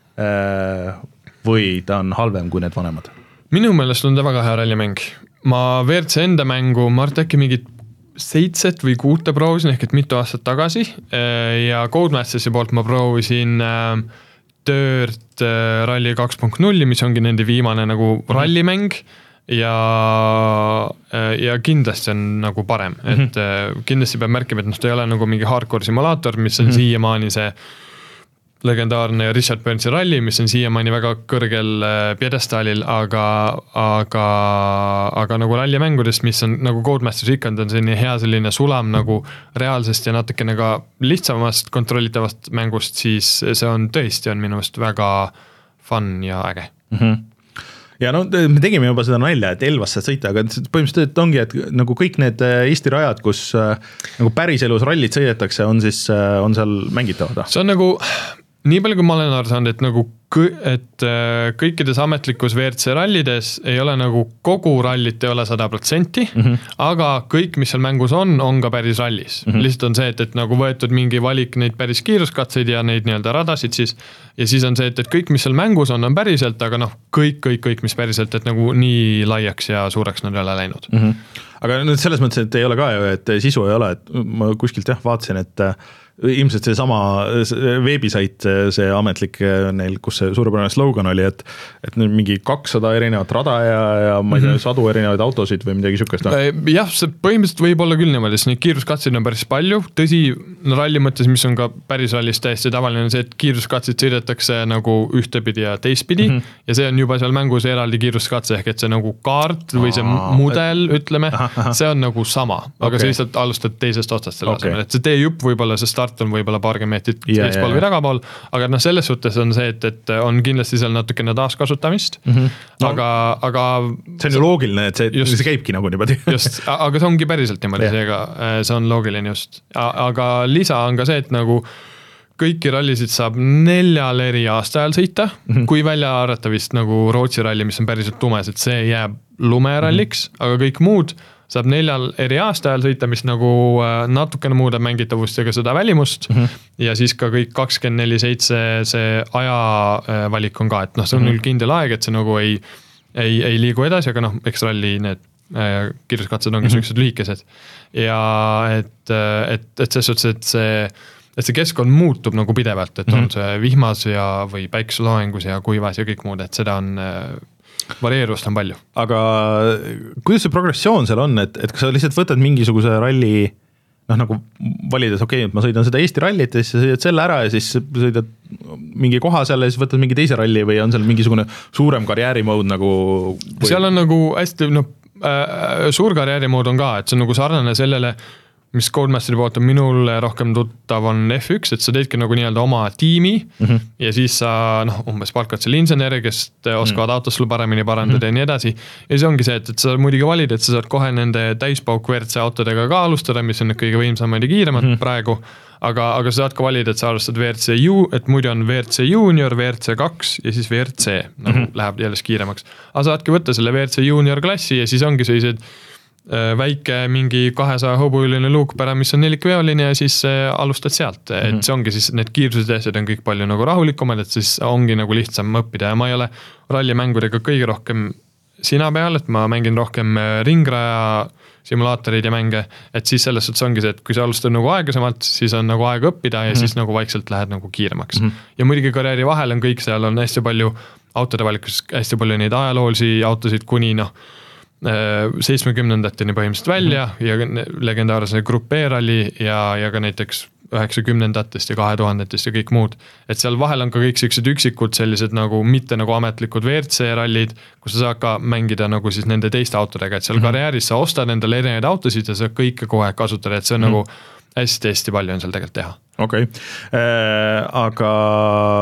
või ta on halvem kui need vanemad? Minu meelest on ta väga hea rallimäng. Ma V R C enda mängu, ma arvan, äkki mingit seitset või kuute proovisin, ehk et mitu aastat tagasi ja Codemastersi poolt ma proovisin Dirt Rally kaks punkt null, mis ongi nende viimane nagu rallimäng ja, ja kindlasti on nagu parem, mm-hmm. et kindlasti peab märkima, et noh, ta ei ole nagu mingi hardcore simulaator, mis on mm-hmm. siiamaani see legendaarne Richard Burnsi ralli, mis on siiamaani väga kõrgel pjedestaalil, aga, aga, aga nagu rallimängudest, mis on nagu Codemasters ikka, on selline hea selline sulam nagu reaalsest ja natukene ka lihtsamast kontrollitavast mängust, siis see on tõesti on minu meelest väga fun ja äge. Mm-hmm. Ja no me tegime juba seda nalja, et Elvasse sõita, aga põhimõtteliselt ongi, et nagu kõik need Eesti rajad, kus nagu päriselus rallit sõidetakse, on siis, on seal mängitavad? See on nagu, nii palju kui ma olen aru saanud, et nagu et kõikides ametlikus V R C rallides ei ole nagu kogu rallit ei ole sada protsenti, mm-hmm. aga kõik, mis seal mängus on, on ka päris rallis. Mm-hmm. Lihtsalt on see, et, et nagu võetud mingi valik neid päris kiiruskatseid ja neid nii-öelda radasid siis, ja siis on see, et, et kõik, mis seal mängus on, on päriselt, aga noh, kõik, kõik, kõik, mis päriselt, et nagu nii laiaks ja suureks nad ei ole läinud. Mm-hmm. Aga nüüd selles mõttes, et ei ole ka ju, et sisu ei ole, et ma kuskilt jah, vaatasin, et ilmselt see sama veebisait, see ametlik neil, kus see suurepärane slogan oli, et, et nüüd mingi kakssada erinevat rada ja, ja ma ei tea, sadu erinevaid autosid või midagi sükest. Jah, see põhimõtteliselt võib olla küll niimoodi, sest neid kiiruskatseid on päris palju. Tõsi, ralli mõttes, mis on ka päris rallis täiesti tavaline, see, et kiiruskatseid sõidetakse nagu ühtepidi ja teistpidi mm -hmm. ja see on juba seal mängus eraldi kiiruskatse, ehk et see nagu kaart või see Aa, mudel, et... ütleme, aha, aha. see on nagu sama, aga okay. sa lihtsalt alustad teisest otsast selle okay. asemel, et see teejupp võib-olla, see start on võib-olla paarkümmend meetrit yeah, eespool yeah, või tagapool, aga noh, selles suhtes on see, et, et on kindlasti seal natukene taaskasutamist, mm -hmm. no, aga, aga see on ju loogiline, et see, just, see käibki nagu niimoodi. Just, aga see ongi päriselt niimoodi yeah., seega see on loogiline just, aga lisa on ka see, et nagu kõiki rallisid saab neljal eri aastaajal sõita, mm -hmm. kui välja arvata vist nagu Rootsi ralli, mis on päriselt tumes, et see jääb lumeralliks, mm -hmm. aga kõik muud saab neljal eri aastaajal sõita, mis nagu natukene muudab mängitavust ja ka seda välimust mm -hmm. ja siis ka kõik kakskümmend neli seitse see aja valik on ka, et noh, see on mm -hmm. kindel aeg, et see nagu ei, ei, ei liigu edasi, aga noh, eks ralli need kiiruskatsed ongi mm -hmm. sellised lühikesed ja et, et, et selles suhtes, et see et see keskkond muutub nagu pidevalt, et mm -hmm. on see vihmas ja või päikseloojengus ja kuivas ja kõik muud, et seda on varieerust on palju. Aga kuidas see progressioon seal on, et, et kas sa lihtsalt võtad mingisuguse ralli, noh nagu valides, okei okay,, et ma sõidan seda Eesti rallit ja siis sa sõidad selle ära ja siis sõidad mingi koha seal ja siis võtad mingi teise ralli või on seal mingisugune suurem karjäärimood nagu või... seal on nagu hästi, noh äh, suur karjäärimood on ka, et see on nagu sarnane sellele, mis Codemasteri poolt on minul rohkem tuttav on F üks, et sa teedki nagu nii-öelda oma tiimi mm -hmm. ja siis sa noh, umbes palkad selle inseneri, kes oskavad mm -hmm. autos sul paremini parandada mm -hmm. ja nii edasi. Ja see ongi see, et, et sa muidugi valid, et sa saad kohe nende täispauk V R C autodega ka alustada, mis on need kõige võimsamad ja kiiremad mm -hmm. praegu, aga, aga sa saad ka valida, et sa alustad V R C U, et muidu on V R C junior, V R C kaks ja siis V R C, nagu mm -hmm. läheb jälle kiiremaks. Aga saadki võtta selle V R C junior klassi ja siis ongi sellised väike mingi kahesaja hõbuüline luukpära, mis on nelikveoline ja siis alustad sealt, et mm -hmm. see ongi siis, need kiirused ja asjad on kõik palju nagu rahulikumad, et siis ongi nagu lihtsam õppida ja ma ei ole rallimängudega kõige rohkem sina peal, et ma mängin rohkem ringraja simulaatoreid ja mänge, et siis selles suhtes ongi see, et kui sa alustad nagu aeglasemalt, siis on nagu aeg õppida ja mm -hmm. siis nagu vaikselt lähed nagu kiiremaks mm. -hmm. ja muidugi karjääri vahel on kõik, seal on hästi palju autode valikus, hästi palju neid ajaloolisi autosid kuni noh, seitsmekümnendateni põhimõtteliselt välja mm -hmm. ja legendaarse Grupp E-ralli ja, ja ka näiteks üheksakümnendatest ja kahe tuhandetest ja kõik muud. Et seal vahel on ka kõik sellised üksikud sellised nagu mitte nagu ametlikud V R C rallid, kus sa saad ka mängida nagu siis nende teiste autodega, et seal mm -hmm. karjääris sa ostad endale erinevaid autosid ja sa kõike kohe kasutada, et see on mm -hmm. nagu hästi-hästi palju on seal tegelikult teha. Okei okay. äh,, aga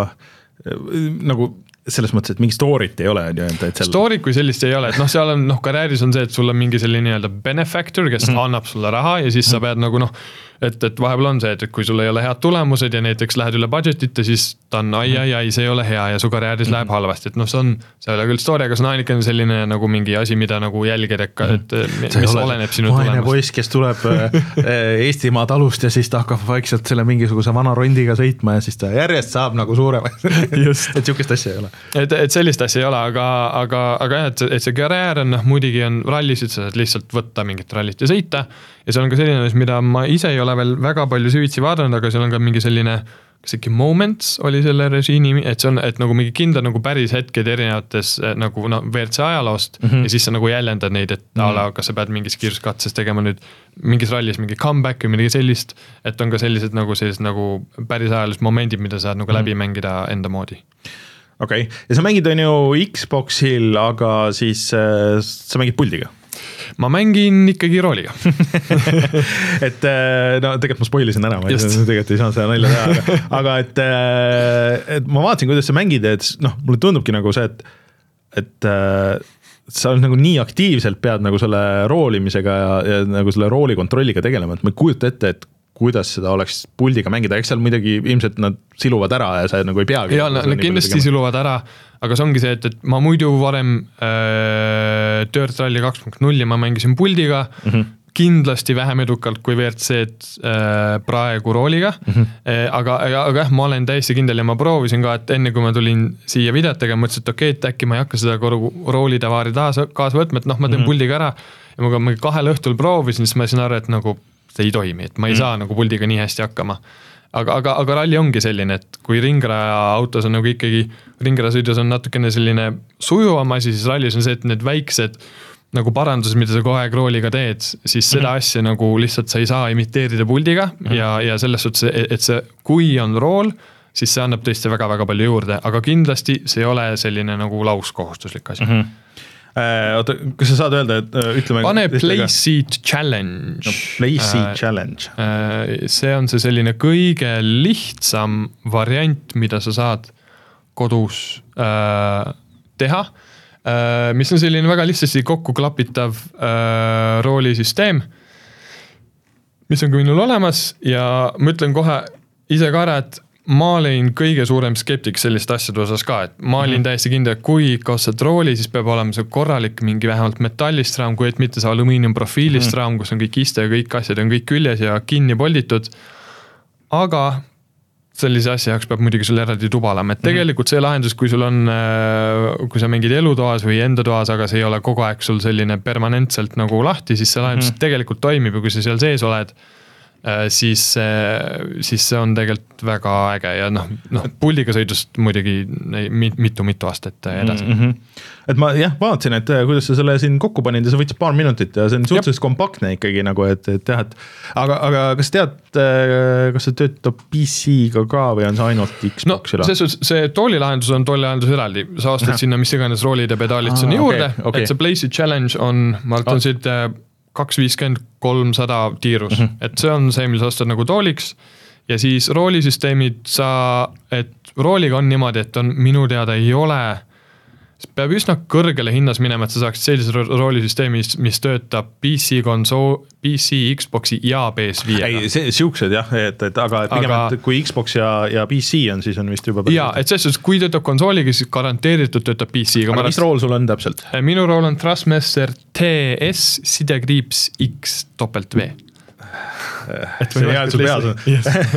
äh, nagu selles mõttes, et mingi story't ei ole nii-öelda, et seal... Story kui sellist ei ole, et noh, seal on noh, karjääris on see, et sul on mingi selline nii-öelda benefactor, kes mm -hmm. annab sulle raha ja siis mm -hmm. sa pead nagu noh, et, et vahepeal on see, et kui sul ei ole head tulemused ja näiteks lähed üle budgetit ja siis ta on ai, ai, ai, see ei ole hea ja su karjääris mm -hmm. läheb halvasti, et noh, see on, see ei ole küll story, aga see on ainikene selline nagu mingi asi, mida nagu jälgida, et mis see oleneb sinu tulemust. Vaene poiss, kes tuleb Eestimaa talust ja siis ta hakkab vaikselt selle mingisuguse vana rondiga sõitma ja siis ta järjest saab nagu suuremaks. et sihukest asja ei ole. Et, et sellist asja ei ole, aga, aga, aga jah, et see, et see karjäär on, noh, muidugi on rallisid, sa saad lihtsalt võtta mingit rallit ja sõita ja see on ka selline, mida ma ise ei ole veel väga palju süvitsi vaadanud, aga seal on ka mingi selline, kas äkki Moments oli selle režiimi, et see on, et nagu mingi kindla nagu päris hetked erinevates nagu no, V R C ajaloost mm -hmm. ja siis sa nagu jäljendad neid, et mm -hmm. ala, kas sa pead mingis kiiruskatses tegema nüüd mingis rallis mingi comeback või midagi sellist, et on ka sellised nagu sellised nagu päris ajalised momendid, mida saad nagu mm -hmm. läbi mängida enda moodi. Okei okay., ja sa mängid on ju Xboxil, aga siis äh, sa mängid puldiga? Ma mängin ikkagi rooliga. et no tegelikult ma spoilisin ära, ma ei, tegelikult ei saanud seda nalja teha, aga, aga et, et ma vaatasin, kuidas sa mängid, et noh, mulle tundubki nagu see, et, et sa nagu nii aktiivselt pead nagu selle roolimisega ja, ja nagu selle rooli kontrolliga tegelema, et ma ei kujuta ette, et kuidas seda oleks puldiga mängida, eks seal midagi ilmselt nad siluvad ära ja sa nagu ei peagi. Ja nad kindlasti siluvad ära, aga see ongi see, et, et ma muidu varem äh, Dirt Rally kaks punkt null ma mängisin puldiga, mm -hmm. kindlasti vähem edukalt kui V R C-d äh, praegu rooliga, mm -hmm. äh, aga, aga, aga jah, ma olen täiesti kindel ja ma proovisin ka, et enne kui ma tulin siia videotega, mõtlesin, et okei, et äkki ma ei hakka seda roolitavaari taas kaasa võtma, et noh, ma teen mm -hmm. puldiga ära ja ma ka kahel õhtul proovisin, siis ma sain aru, et nagu see ei toimi, et ma ei mm. saa nagu puldiga nii hästi hakkama. aga, aga, aga ralli ongi selline, et kui ringraja autos on nagu ikkagi, ringrajasõidus on natukene selline sujuvam asi, siis rallis on see, et need väiksed nagu parandused, mida sa kohe aeg rooliga teed, siis seda mm-hmm. asja nagu lihtsalt sa ei saa imiteerida puldiga mm-hmm. ja, ja selles suhtes, et see, kui on rool, siis see annab tõesti väga-väga palju juurde, aga kindlasti see ei ole selline nagu lauskohustuslik asi. Mm-hmm. Äh, oota, kas sa saad öelda, et ütleme... Pane Play Seat Challenge. No, Play Seat äh, Challenge. Äh, see on see selline kõige lihtsam variant, mida sa saad kodus äh, teha. Uh, mis on selline väga lihtsasti kokku klapitav uh, roolisüsteem, mis on ka minul olemas ja ma ütlen kohe ise ka ära, et ma olin kõige suurem skeptik sellist asjade osas ka, et ma olin mm-hmm. täiesti kindel, et kui kostad rooli, siis peab olema see korralik mingi vähemalt metallist raam, kui et mitte see alumiinium profiilist mm-hmm. raam, kus on kõik iste ja kõik asjad on kõik küljes ja kinni polditud, aga sellise asja jaoks peab muidugi sul eraldi tuba olema, et tegelikult see lahendus, kui sul on, kui sa mingid elutoas või enda toas, aga see ei ole kogu aeg sul selline permanentselt nagu lahti, siis see lahendus mm-hmm. tegelikult toimib ja kui sa seal sees oled, siis, siis see on tegelikult väga äge ja noh, noh puldiga sõidust muidugi mitu-mitu aastat edasi. Mm-hmm. Et ma jah, vaatasin, et kuidas sa selle siin kokku panid ja see võttis paar minutit ja see on suhteliselt kompaktne ikkagi nagu, et, et jah, et aga, aga kas tead, kas see töötab P C-ga ka või on see ainult Xbox'ile? No, see, see toolilahendus on toolilahendus eraldi, sa ostad sinna mis iganes roolid ja pedaalid sinna juurde, okay, okay. et see Play Seat Challenge on, ma arvan, oh. siit kaks viiskümmend kolmsada tiirus, mm-hmm. et see on see, mis ostad nagu tooliks ja siis roolisüsteemid sa, et rooliga on niimoodi, et on minu teada ei ole, peab üsna kõrgele hinnas minema, et sa saaks sellise roolisüsteemis, mis töötab P C konsool, P C, Xboxi ja P S viiega. Ei, see, siuksed jah, et, et aga, et pigem, aga et kui Xbox ja, ja P C on, siis on vist juba jaa, et selles, kui töötab konsooliga, siis garanteeritud töötab P C-ga. Aga mis rool sul on täpselt? Minu rool on Thrustmaster T S sidekriips X doppelt V. Et see hea, et sul peas on.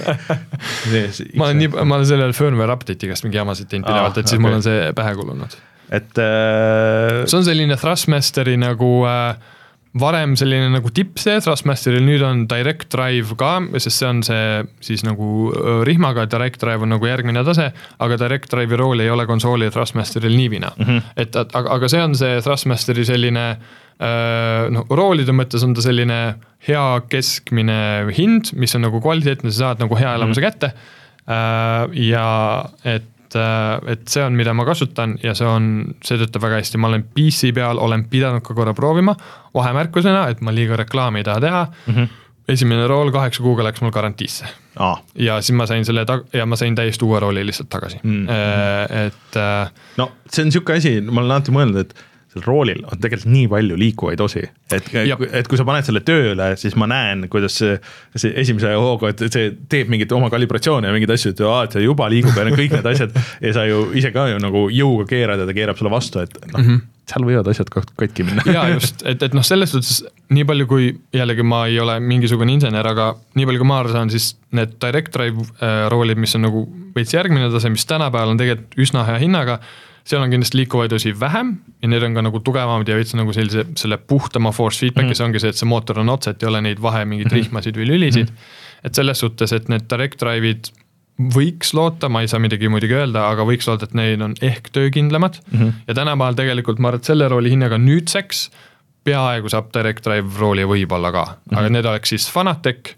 Yes. ma olen nii, ma olen sellel firmware update'i käest mingi jamasid teinud pidevalt, et siis okay. mul on see pähe kulunud. Et, äh... see on selline Thrustmasteri nagu äh, varem selline nagu tippsee, Thrustmasteril nüüd on Direct Drive ka, sest see on see siis nagu rihmaga, Direct Drive on nagu järgmine tase, aga Direct Drive'i rool ei ole konsooli Thrustmasteril niivina. Mm-hmm. Et, aga, aga see on see Thrustmasteri selline äh, no, roolide mõttes on ta selline hea keskmine hind, mis on nagu kvaliteetne, sa saad nagu hea elamuse mm-hmm. kätte äh, ja et et see on, mida ma kasutan ja see on, see töötab väga hästi, ma olen P C peal, olen pidanud ka korra proovima, vahemärkusena, et ma liiga reklaami ei taha teha, mm-hmm. esimene rool kaheksa kuuga läks mul garantiisse. Ah. Ja siis ma sain selle tag- ja ma sain täiesti uue rooli lihtsalt tagasi. Mm-hmm. Et, no see on siuke asi, ma olen alati mõelnud, et roolil on tegelikult nii palju liikuvaid osi, et, et kui sa paned selle tööle, siis ma näen, kuidas see, see esimese hooga, et see teeb mingit oma kalibratsiooni ja mingid asjad, et see juba liigub ja kõik need asjad ja sa ju ise ka ju nagu jõuga keerad ja ta keerab sulle vastu, et noh, mm-hmm. seal võivad asjad katki minna. Jaa, just, et, et noh, selles suhtes nii palju kui, jällegi ma ei ole mingisugune insener, aga nii palju kui ma arvan, siis need Direct Drive äh, roolid, mis on nagu veits järgmine tase, mis tänapäeval on tegelikult üsna hea hinnaga, seal on kindlasti liikuvaid osi vähem ja need on ka nagu tugevamad ja veits nagu sellise, selle puhtama force feedbacki, mm-hmm. see ongi see, et see mootor on otse, et ei ole neid vahe mingid mm-hmm. rihmasid või lülisid. Mm-hmm. Et selles suhtes, et need Direct Drive'id võiks loota, ma ei saa midagi muidugi öelda, aga võiks loota, et neid on ehk töökindlamad. Mm-hmm. Ja tänapäeval tegelikult ma arvan, et selle rooli hinnaga nüüdseks peaaegu saab Direct Drive rooli võib-olla ka. Mm-hmm. Aga need oleks siis Fanatec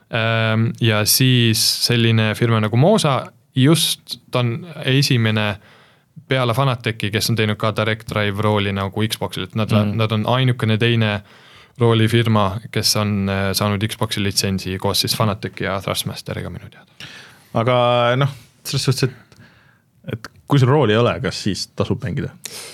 ja siis selline firma nagu Mosa, just ta on esimene peale Fanateci, kes on teinud ka Direct Drive rooli nagu Xboxil, et nad, mm. nad on ainukene teine roolifirma, kes on saanud Xboxi litsentsi koos siis Fanateci ja Thrustmasteriga minu teada. Aga noh, selles suhtes, et, et kui sul rooli ei ole, kas siis tasub mängida?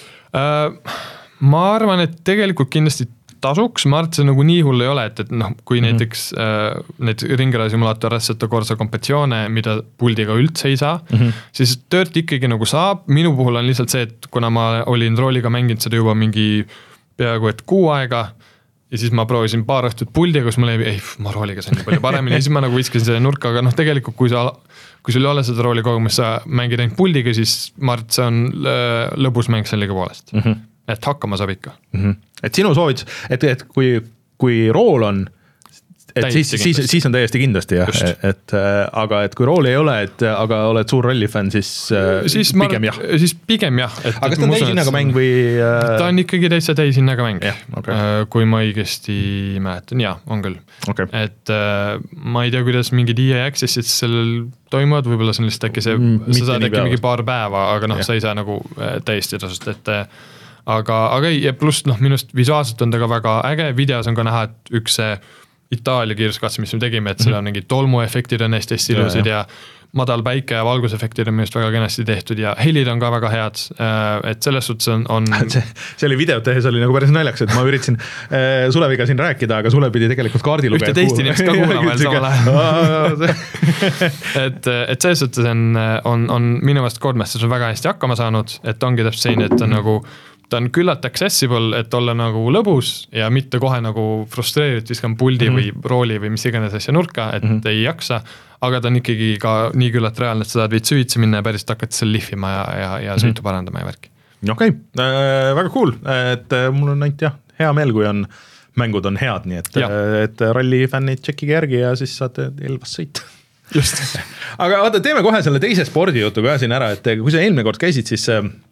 Äh, ma arvan, et tegelikult kindlasti tasuks, ma arvan, et see nagu nii hull ei ole, et, et noh, kui mm-hmm. näiteks äh, need ringrajasimulaator Assetto Corsa Competione, mida puldiga üldse ei saa, mm-hmm. siis tööd ikkagi nagu saab, minu puhul on lihtsalt see, et kuna ma olin rooliga mänginud seda juba mingi peaaegu et kuu aega ja siis ma proovisin paar õhtut puldiga, kus ma leibi, ei, ma rooliga sain nii palju paremini ja siis ma nagu viskasin selle nurka, aga noh, tegelikult kui sa kui sul ei ole seda rooli kogemus, sa mängid ainult puldiga, siis ma arvan, et see on lõbus mäng sellega poolest. Mm-hmm. Et hakkama saab ikka. Mm-hmm. Et sinu soovitus, et, et kui, kui rool on, et siis, siis, siis on täiesti kindlasti jah, et aga et kui rooli ei ole, et aga oled suur rallifänn, siis, siis pigem jah. Siis pigem jah. Et, aga kas ta on täishinnaga mäng või? Ta on ikkagi täitsa täishinnaga mäng, ja, okay. kui ma õigesti mäletan, jah, on küll. Okay. Et ma ei tea, kuidas mingid E A Accessid sellel toimuvad, võib-olla see on lihtsalt äkki see, mm, sa saad äkki mingi paar päeva, aga noh, sa ei saa nagu täiesti tasust, et aga, aga ei, ja pluss noh, minust visuaalselt on ta ka väga äge, videos on ka näha, et üks see Itaalia kiiruskatse, mis me tegime, et seal on mingi tolmuefektid on hästi hästi ilusid ja, ja madal päike ja valgusefektid on minust väga kenasti tehtud ja helid on ka väga head, et selles suhtes on, on... See, see oli videot tehes, oli nagu päris naljaks, et ma üritasin äh, Suleviga siin rääkida, aga Sule pidi tegelikult kaardilugejad ühte teist inimest ka kuulama veel samal et, et selles suhtes on, on, on minu vast Codemasters on väga hästi hakkama saanud, et ongi täpselt selline, et on nagu ta on küllalt accessible, et olla nagu lõbus ja mitte kohe nagu frustreeritud, viskan puldi mm -hmm. või rooli või mis iganes asja nurka, et mm -hmm. ei jaksa, aga ta on ikkagi ka nii küllalt reaalne, et sa saad viit süvitsi minna ja päris hakata seal lihvima ja, ja, ja sõitu mm -hmm. parandama ja värki. Okei, okay. äh, väga cool, et äh, mul on ainult jah, hea meel, kui on mängud on head, nii et, et rallifännid tšekkige järgi ja siis saate Elvas sõita. Just. aga vaata, teeme kohe selle teise spordijutu ka siin ära, et kui sa eelmine kord käisid, siis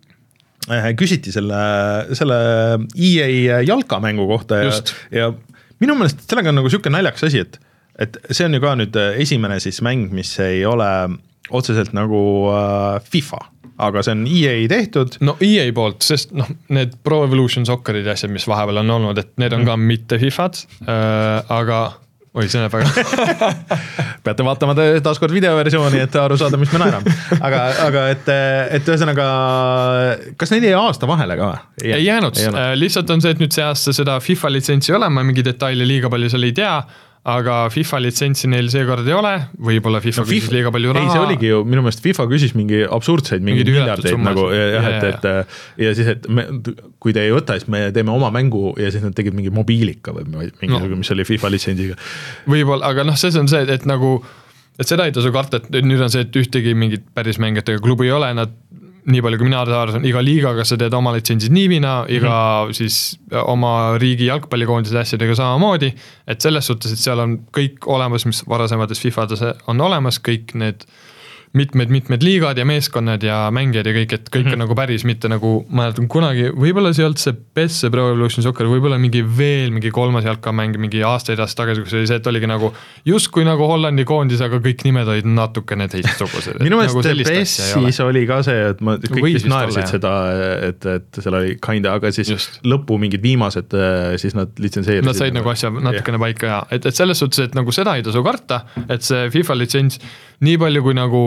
küsiti selle, selle E A jalkamängu kohta ja, ja minu meelest sellega on nagu siuke naljaks asi, et, et see on ju ka nüüd esimene siis mäng, mis ei ole otseselt nagu äh, FIFA, aga see on E A tehtud. No E A poolt, sest noh, need Pro Evolution Soccerid ja asjad, mis vahepeal on olnud, et need on ka mitte FIFAd, äh, aga oi, see näeb väga peate vaatama taaskord videoversiooni, et aru saada, mis me naerame. Aga, aga et, et ühesõnaga, kas neid ei aasta vahele ka? Ei, ei jäänud, ei jäänud. Lihtsalt on see, et nüüd see aasta seda FIFA litsentsi ei ole, ma mingi detaili liiga palju seal ei tea, aga FIFA litsentsi neil seekord ei ole, võib-olla FIFA, no, FIFA küsis liiga palju raha. Ei, see oligi ju, minu meelest FIFA küsis mingi absurdseid, mingi miljardeid nagu, jah, et, et ja siis, et me, kui te ei võta, siis me teeme oma mängu ja siis nad tegid mingi mobiilika või mingi, no. mis oli FIFA litsentsiga. Võib-olla, aga noh, see on see, et nagu, et seda ei tasu karta, et nüüd on see, et ühtegi mingit päris mängijatega klubi ei ole, nad nii palju kui mina arvan, iga liigaga sa teed oma litsentsid niivina, iga mm-hmm. siis oma riigi jalgpallikoondise asjadega samamoodi, et selles suhtes, et seal on kõik olemas, mis varasemates FIFAdes on olemas, kõik need mitmed-mitmed liigad ja meeskonnad ja mängijad ja kõik, et kõik mm-hmm. on nagu päris, mitte nagu, ma mäletan kunagi, võib-olla see ei olnud see P E S, see Pro Evolution Soccer, võib-olla mingi veel mingi kolmas jalkamäng mingi aastaid aasta tagasi, kus oli see, et oligi nagu just kui nagu Hollandi koondis, aga kõik nimed olid natukene teistsugused. Minu meelest nagu P E S-is oli ka see, et ma kõik vist naersid seda, et, et seal oli kinda, aga siis just. Lõpu mingid viimased, siis nad litsenseerisid. Nad said nagu asja natukene yeah. paika ja, et, et selles suhtes, et nagu seda ei tasu karta, et see FIFA litsents nii palju kui nagu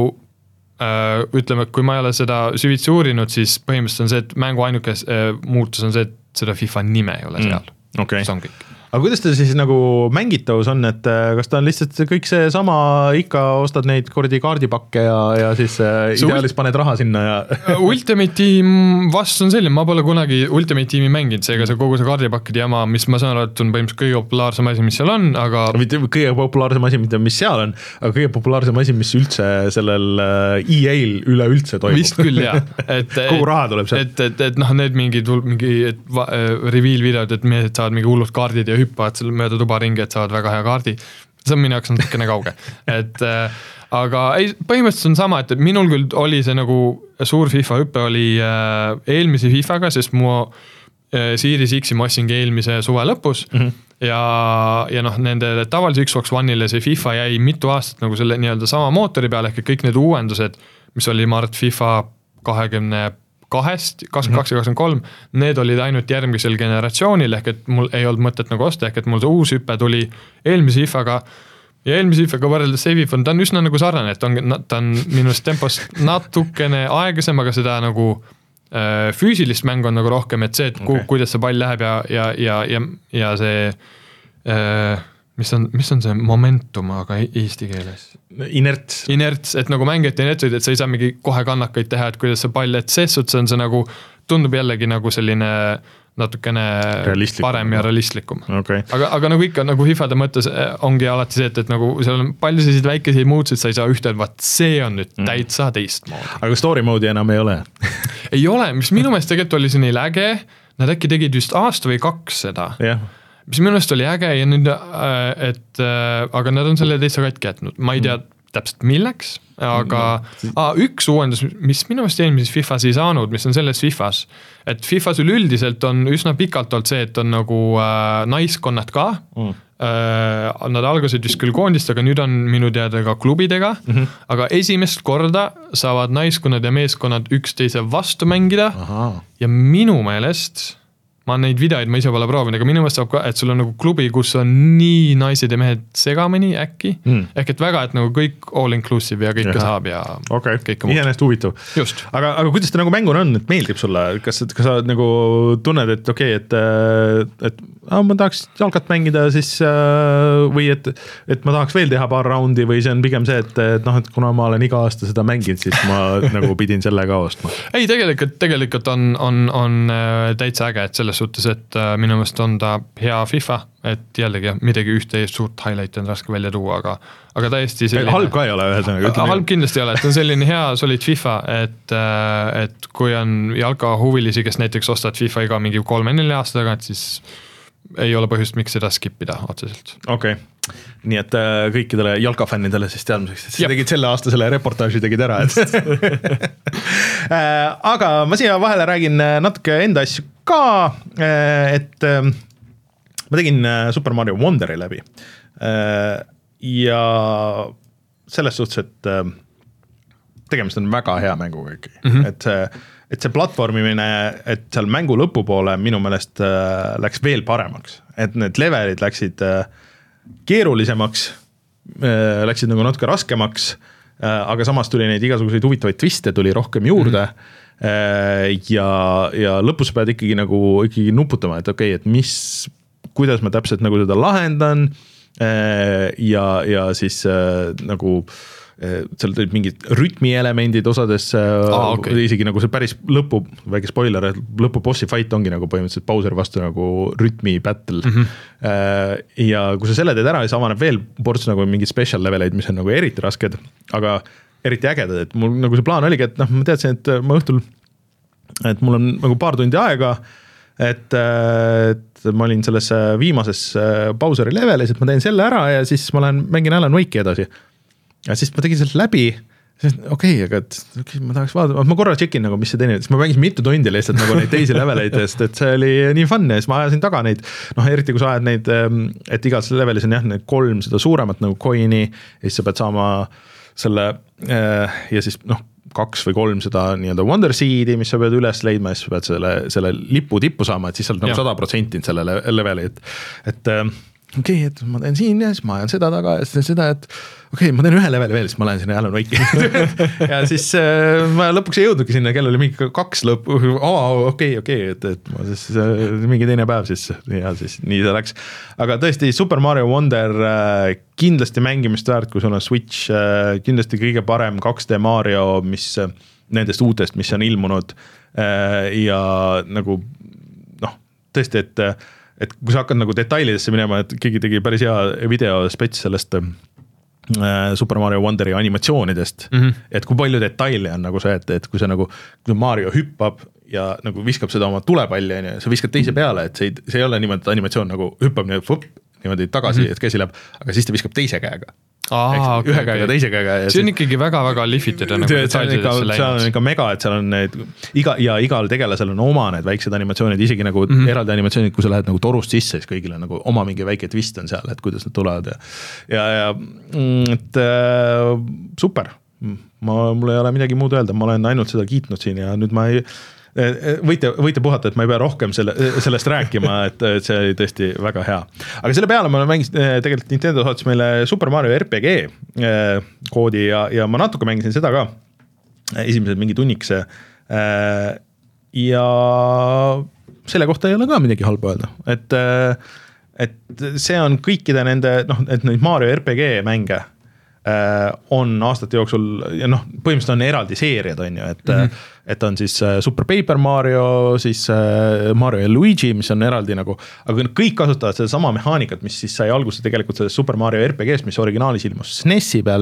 äh, ütleme, kui ma ei ole seda süvitsi uurinud, siis põhimõtteliselt on see, et mängu ainuke äh, muutus on see, et seda FIFA nime ei ole seal. Mm, okay. See on kõik. Aga kuidas ta siis nagu mängitavus on, et kas ta on lihtsalt kõik see sama, ikka ostad neid kordi kaardipakke ja, ja siis see ideaalis paned raha sinna ja Ultimate Team vastus on selline, ma pole kunagi Ultimate Teami mänginud, seega see kogu see kaardipakkide jama, mis ma saan aru, et on põhimõtteliselt kõige populaarsem asi, mis seal on, aga mitte kõige populaarsem asi, mis seal on, aga kõige populaarsem asi, mis üldse sellel E A-l üle üldse toimub. Vist küll, jah. Et, kogu raha tuleb seal. Et, et, et noh, need mingi, mingi et, reveal videod, et mehed saavad mingi hullud kaardid ja hüppavad seal mööda tuba ringi, et saavad väga hea kaardi. See on minu jaoks natukene kauge. Et, äh, aga ei, põhimõtteliselt on sama, et minul küll oli see nagu suur FIFA hüppe oli äh, eelmise FIFAga, sest mu äh, Series X-i ma ostsingi eelmise suve lõpus mm -hmm. ja, ja noh, nende tavalise Xbox One'ile see FIFA jäi mitu aastat nagu selle nii-öelda sama mootori peale, ehk kõik need uuendused, mis oli Mart FIFA kahekümne kahest, kakskümmend kaks ja kakskümmend kolm, need olid ainult järgmisel generatsioonil, ehk et mul ei olnud mõtet nagu osta, ehk et mul see uus hüppe tuli eelmise FIFAga ja eelmise FIFAga võrreldes see FIFA on, ta on üsna nagu sarnane, et on, ta on minust tempost natukene aeglasem, aga seda nagu äh, füüsilist mängu on nagu rohkem, et see, et okay. ku, kuidas see pall läheb ja, ja, ja, ja, ja see äh, mis on, mis on see momentum, aga eesti keeles? Inerts. Inerts, et nagu mängijate inertsid, et sa ei saa mingi kohe kannakaid teha, et kuidas see pall, et see suhtes on see nagu, tundub jällegi nagu selline natukene parem ja realistlikum. Okay. Aga, aga nagu ikka, nagu FIFAde mõttes ongi alati see, et, et nagu seal on palju selliseid väikeseid muutusid, sa ei saa ühte, et vaat see on nüüd täitsa teist moodi. Aga story mode'i enam ei ole? ei ole, mis minu meelest tegelikult oli see neil äge, nad äkki tegid just aasta või kaks seda. jah. mis minu arust oli äge ja nüüd, et aga nad on selle teise katki jätnud, ma ei tea mm. täpselt milleks, aga mm. ah, üks uuendus, mis minu arust eelmises FIFAs ei saanud, mis on selles FIFAs, et FIFAs üleüldiselt on üsna pikalt olnud see, et on nagu äh, naiskonnad ka, mm. äh, nad algasid vist küll koondist, aga nüüd on minu teada ka klubidega, mm-hmm. aga esimest korda saavad naiskonnad ja meeskonnad üksteise vastu mängida. Aha. Ja minu meelest ma neid videoid ma ise pole proovinud, aga minu meelest saab ka, et sul on nagu klubi, kus on nii naised ja mehed segamini äkki, mm. ehk et väga, et nagu kõik all inclusive ja kõike Jaha. Saab ja okay. kõike muud. Ihanest huvitav. Just. Aga, aga kuidas ta nagu mänguna on, et meeldib sulle, kas, kas sa nagu tunned, et okei, okay, et, et ah, ma tahaks jalgat mängida siis või et, et ma tahaks veel teha paar raundi või see on pigem see, et, et noh, et kuna ma olen iga aasta seda mänginud, siis ma nagu pidin selle ka ostma. Ei, tegelikult, tegelikult on, on, on täitsa äge, et selles suhtes, et minu meelest on ta hea FIFA, et jällegi midagi ühte suurt highlight on raske välja tuua, aga, aga täiesti selline... Halb ka ei ole ühesõnaga. Halb kindlasti ei ole, et on selline hea solid FIFA, et, et kui on jalka huvilisi, kes näiteks ostavad FIFA iga mingi kolme-nelja aasta tagant, siis ei ole põhjust, miks seda skipida otseselt. Okei, okay. Nii et äh, kõikidele jalkafännidele siis teadmiseks, et sa tegid selle aasta selle reportaaži tegid ära. Et äh, aga ma siia vahele räägin natuke enda asju ka, äh, et äh, ma tegin Super Mario Wonderi läbi äh, ja selles suhtes, et äh, tegemist on väga hea mänguga ikkagi, mm-hmm. et see et see platvormimine, et seal mängu lõpupoole minu meelest äh, läks veel paremaks, et need levelid läksid äh, keerulisemaks, äh, läksid nagu natuke raskemaks, äh, aga samas tuli neid igasuguseid huvitavaid twiste tuli rohkem juurde mm-hmm. äh, ja, ja lõpus pead ikkagi nagu ikkagi nuputama, et okei, okay, et mis, kuidas ma täpselt nagu seda lahendan äh, ja, ja siis äh, nagu seal tulid mingid rütmielemendid osades ah, okay. isegi nagu see päris lõpu, väike spoiler, lõpu bossi fight ongi nagu põhimõtteliselt Bowser vastu nagu rütmi battle mm-hmm. ja kui sa selle teed ära, siis avaneb veel ports nagu mingid special leveleid, mis on nagu eriti rasked, aga eriti ägedad, et mul nagu see plaan oligi, et noh, ma teadsin, et ma õhtul, et mul on nagu paar tundi aega, et, et ma olin selles viimases Bowseri levelis, et ma teen selle ära ja siis ma lähen mängin Alan Wake'i edasi. Ja siis ma tegin sealt läbi, okei, okay, aga et, okay, ma tahaks vaadata, ma korra tšekin nagu, mis see teine, siis ma mängisin mitu tundi lihtsalt nagu neid teisi leveleid, sest et see oli nii fun ja siis ma ajasin taga neid, noh eriti kui sa ajad neid, et igas levelis on jah, need kolm seda suuremat nagu coin'i ja siis sa pead saama selle ja siis noh, kaks või kolm seda nii-öelda Wonder Seedi, mis sa pead üles leidma ja siis sa pead selle, selle lipu tippu saama, et siis sa oled nagu sada protsenti selle leveli, et, et okei okay,, et ma teen siin ja siis ma ajan seda taga ja siis seda, et okei okay,, ma teen ühe leveli veel, siis ma lähen sinna Alan Wake'i ja siis äh, ma lõpuks ei jõudnudki sinna, kell oli mingi kaks lõpp, oh, okei, okei, et, et ma siis äh, mingi teine päev siis ja siis nii see läks. Aga tõesti Super Mario Wonder äh, kindlasti mängimist väärt, kui sul on Switch, äh, kindlasti kõige parem kaks D Mario, mis äh, nendest uutest, mis on ilmunud äh, ja nagu noh, tõesti, et äh, et kui sa hakkad nagu detailidesse minema, et keegi tegi päris hea video spets sellest äh, Super Mario Wonderi animatsioonidest, mm-hmm. et kui palju detaili on nagu see, et, et kui sa nagu, kui Mario hüppab ja nagu viskab seda oma tulepalli, sa viskad teise peale, et see ei, see ei ole niimoodi, et animatsioon nagu hüppab nii, fup, niimoodi tagasi, mm-hmm. et käsi läheb, aga siis ta viskab teise käega. Aa, okay, ühe käega, teise käega. See on ikkagi väga-väga lifted. Nagu see, see on ikka, seal on ikka mega, et seal on need, iga, ja igal tegelasel on oma need väiksed animatsioonid, isegi nagu mm-hmm. eraldi animatsioonid, kui sa lähed nagu torust sisse, siis kõigil on nagu oma mingi väike twist on seal, et kuidas nad tulevad ja, ja, ja et äh, super. Ma, mul ei ole midagi muud öelda, ma olen ainult seda kiitnud siin ja nüüd ma ei võite, võite puhata, et ma ei pea rohkem selle, sellest rääkima, et, et see oli tõesti väga hea. Aga selle peale ma mängisin, tegelikult Nintendo saatis meile Super Mario R P G koodi ja, ja ma natuke mängisin seda ka, esimesed mingi tunnikese ja selle kohta ei ole ka midagi halba öelda, et, et see on kõikide nende, noh, et neid Mario R P G mänge on aastate jooksul ja noh, põhimõtteliselt on eraldi seeriad on ju, et, mm-hmm. et on siis Super Paper Mario, siis Mario ja Luigi, mis on eraldi nagu, aga kõik kasutavad seda sama mehaanikat, mis siis sai alguse tegelikult sellest Super Mario R P G-st, mis originaalis ilmus S N E S-i peal,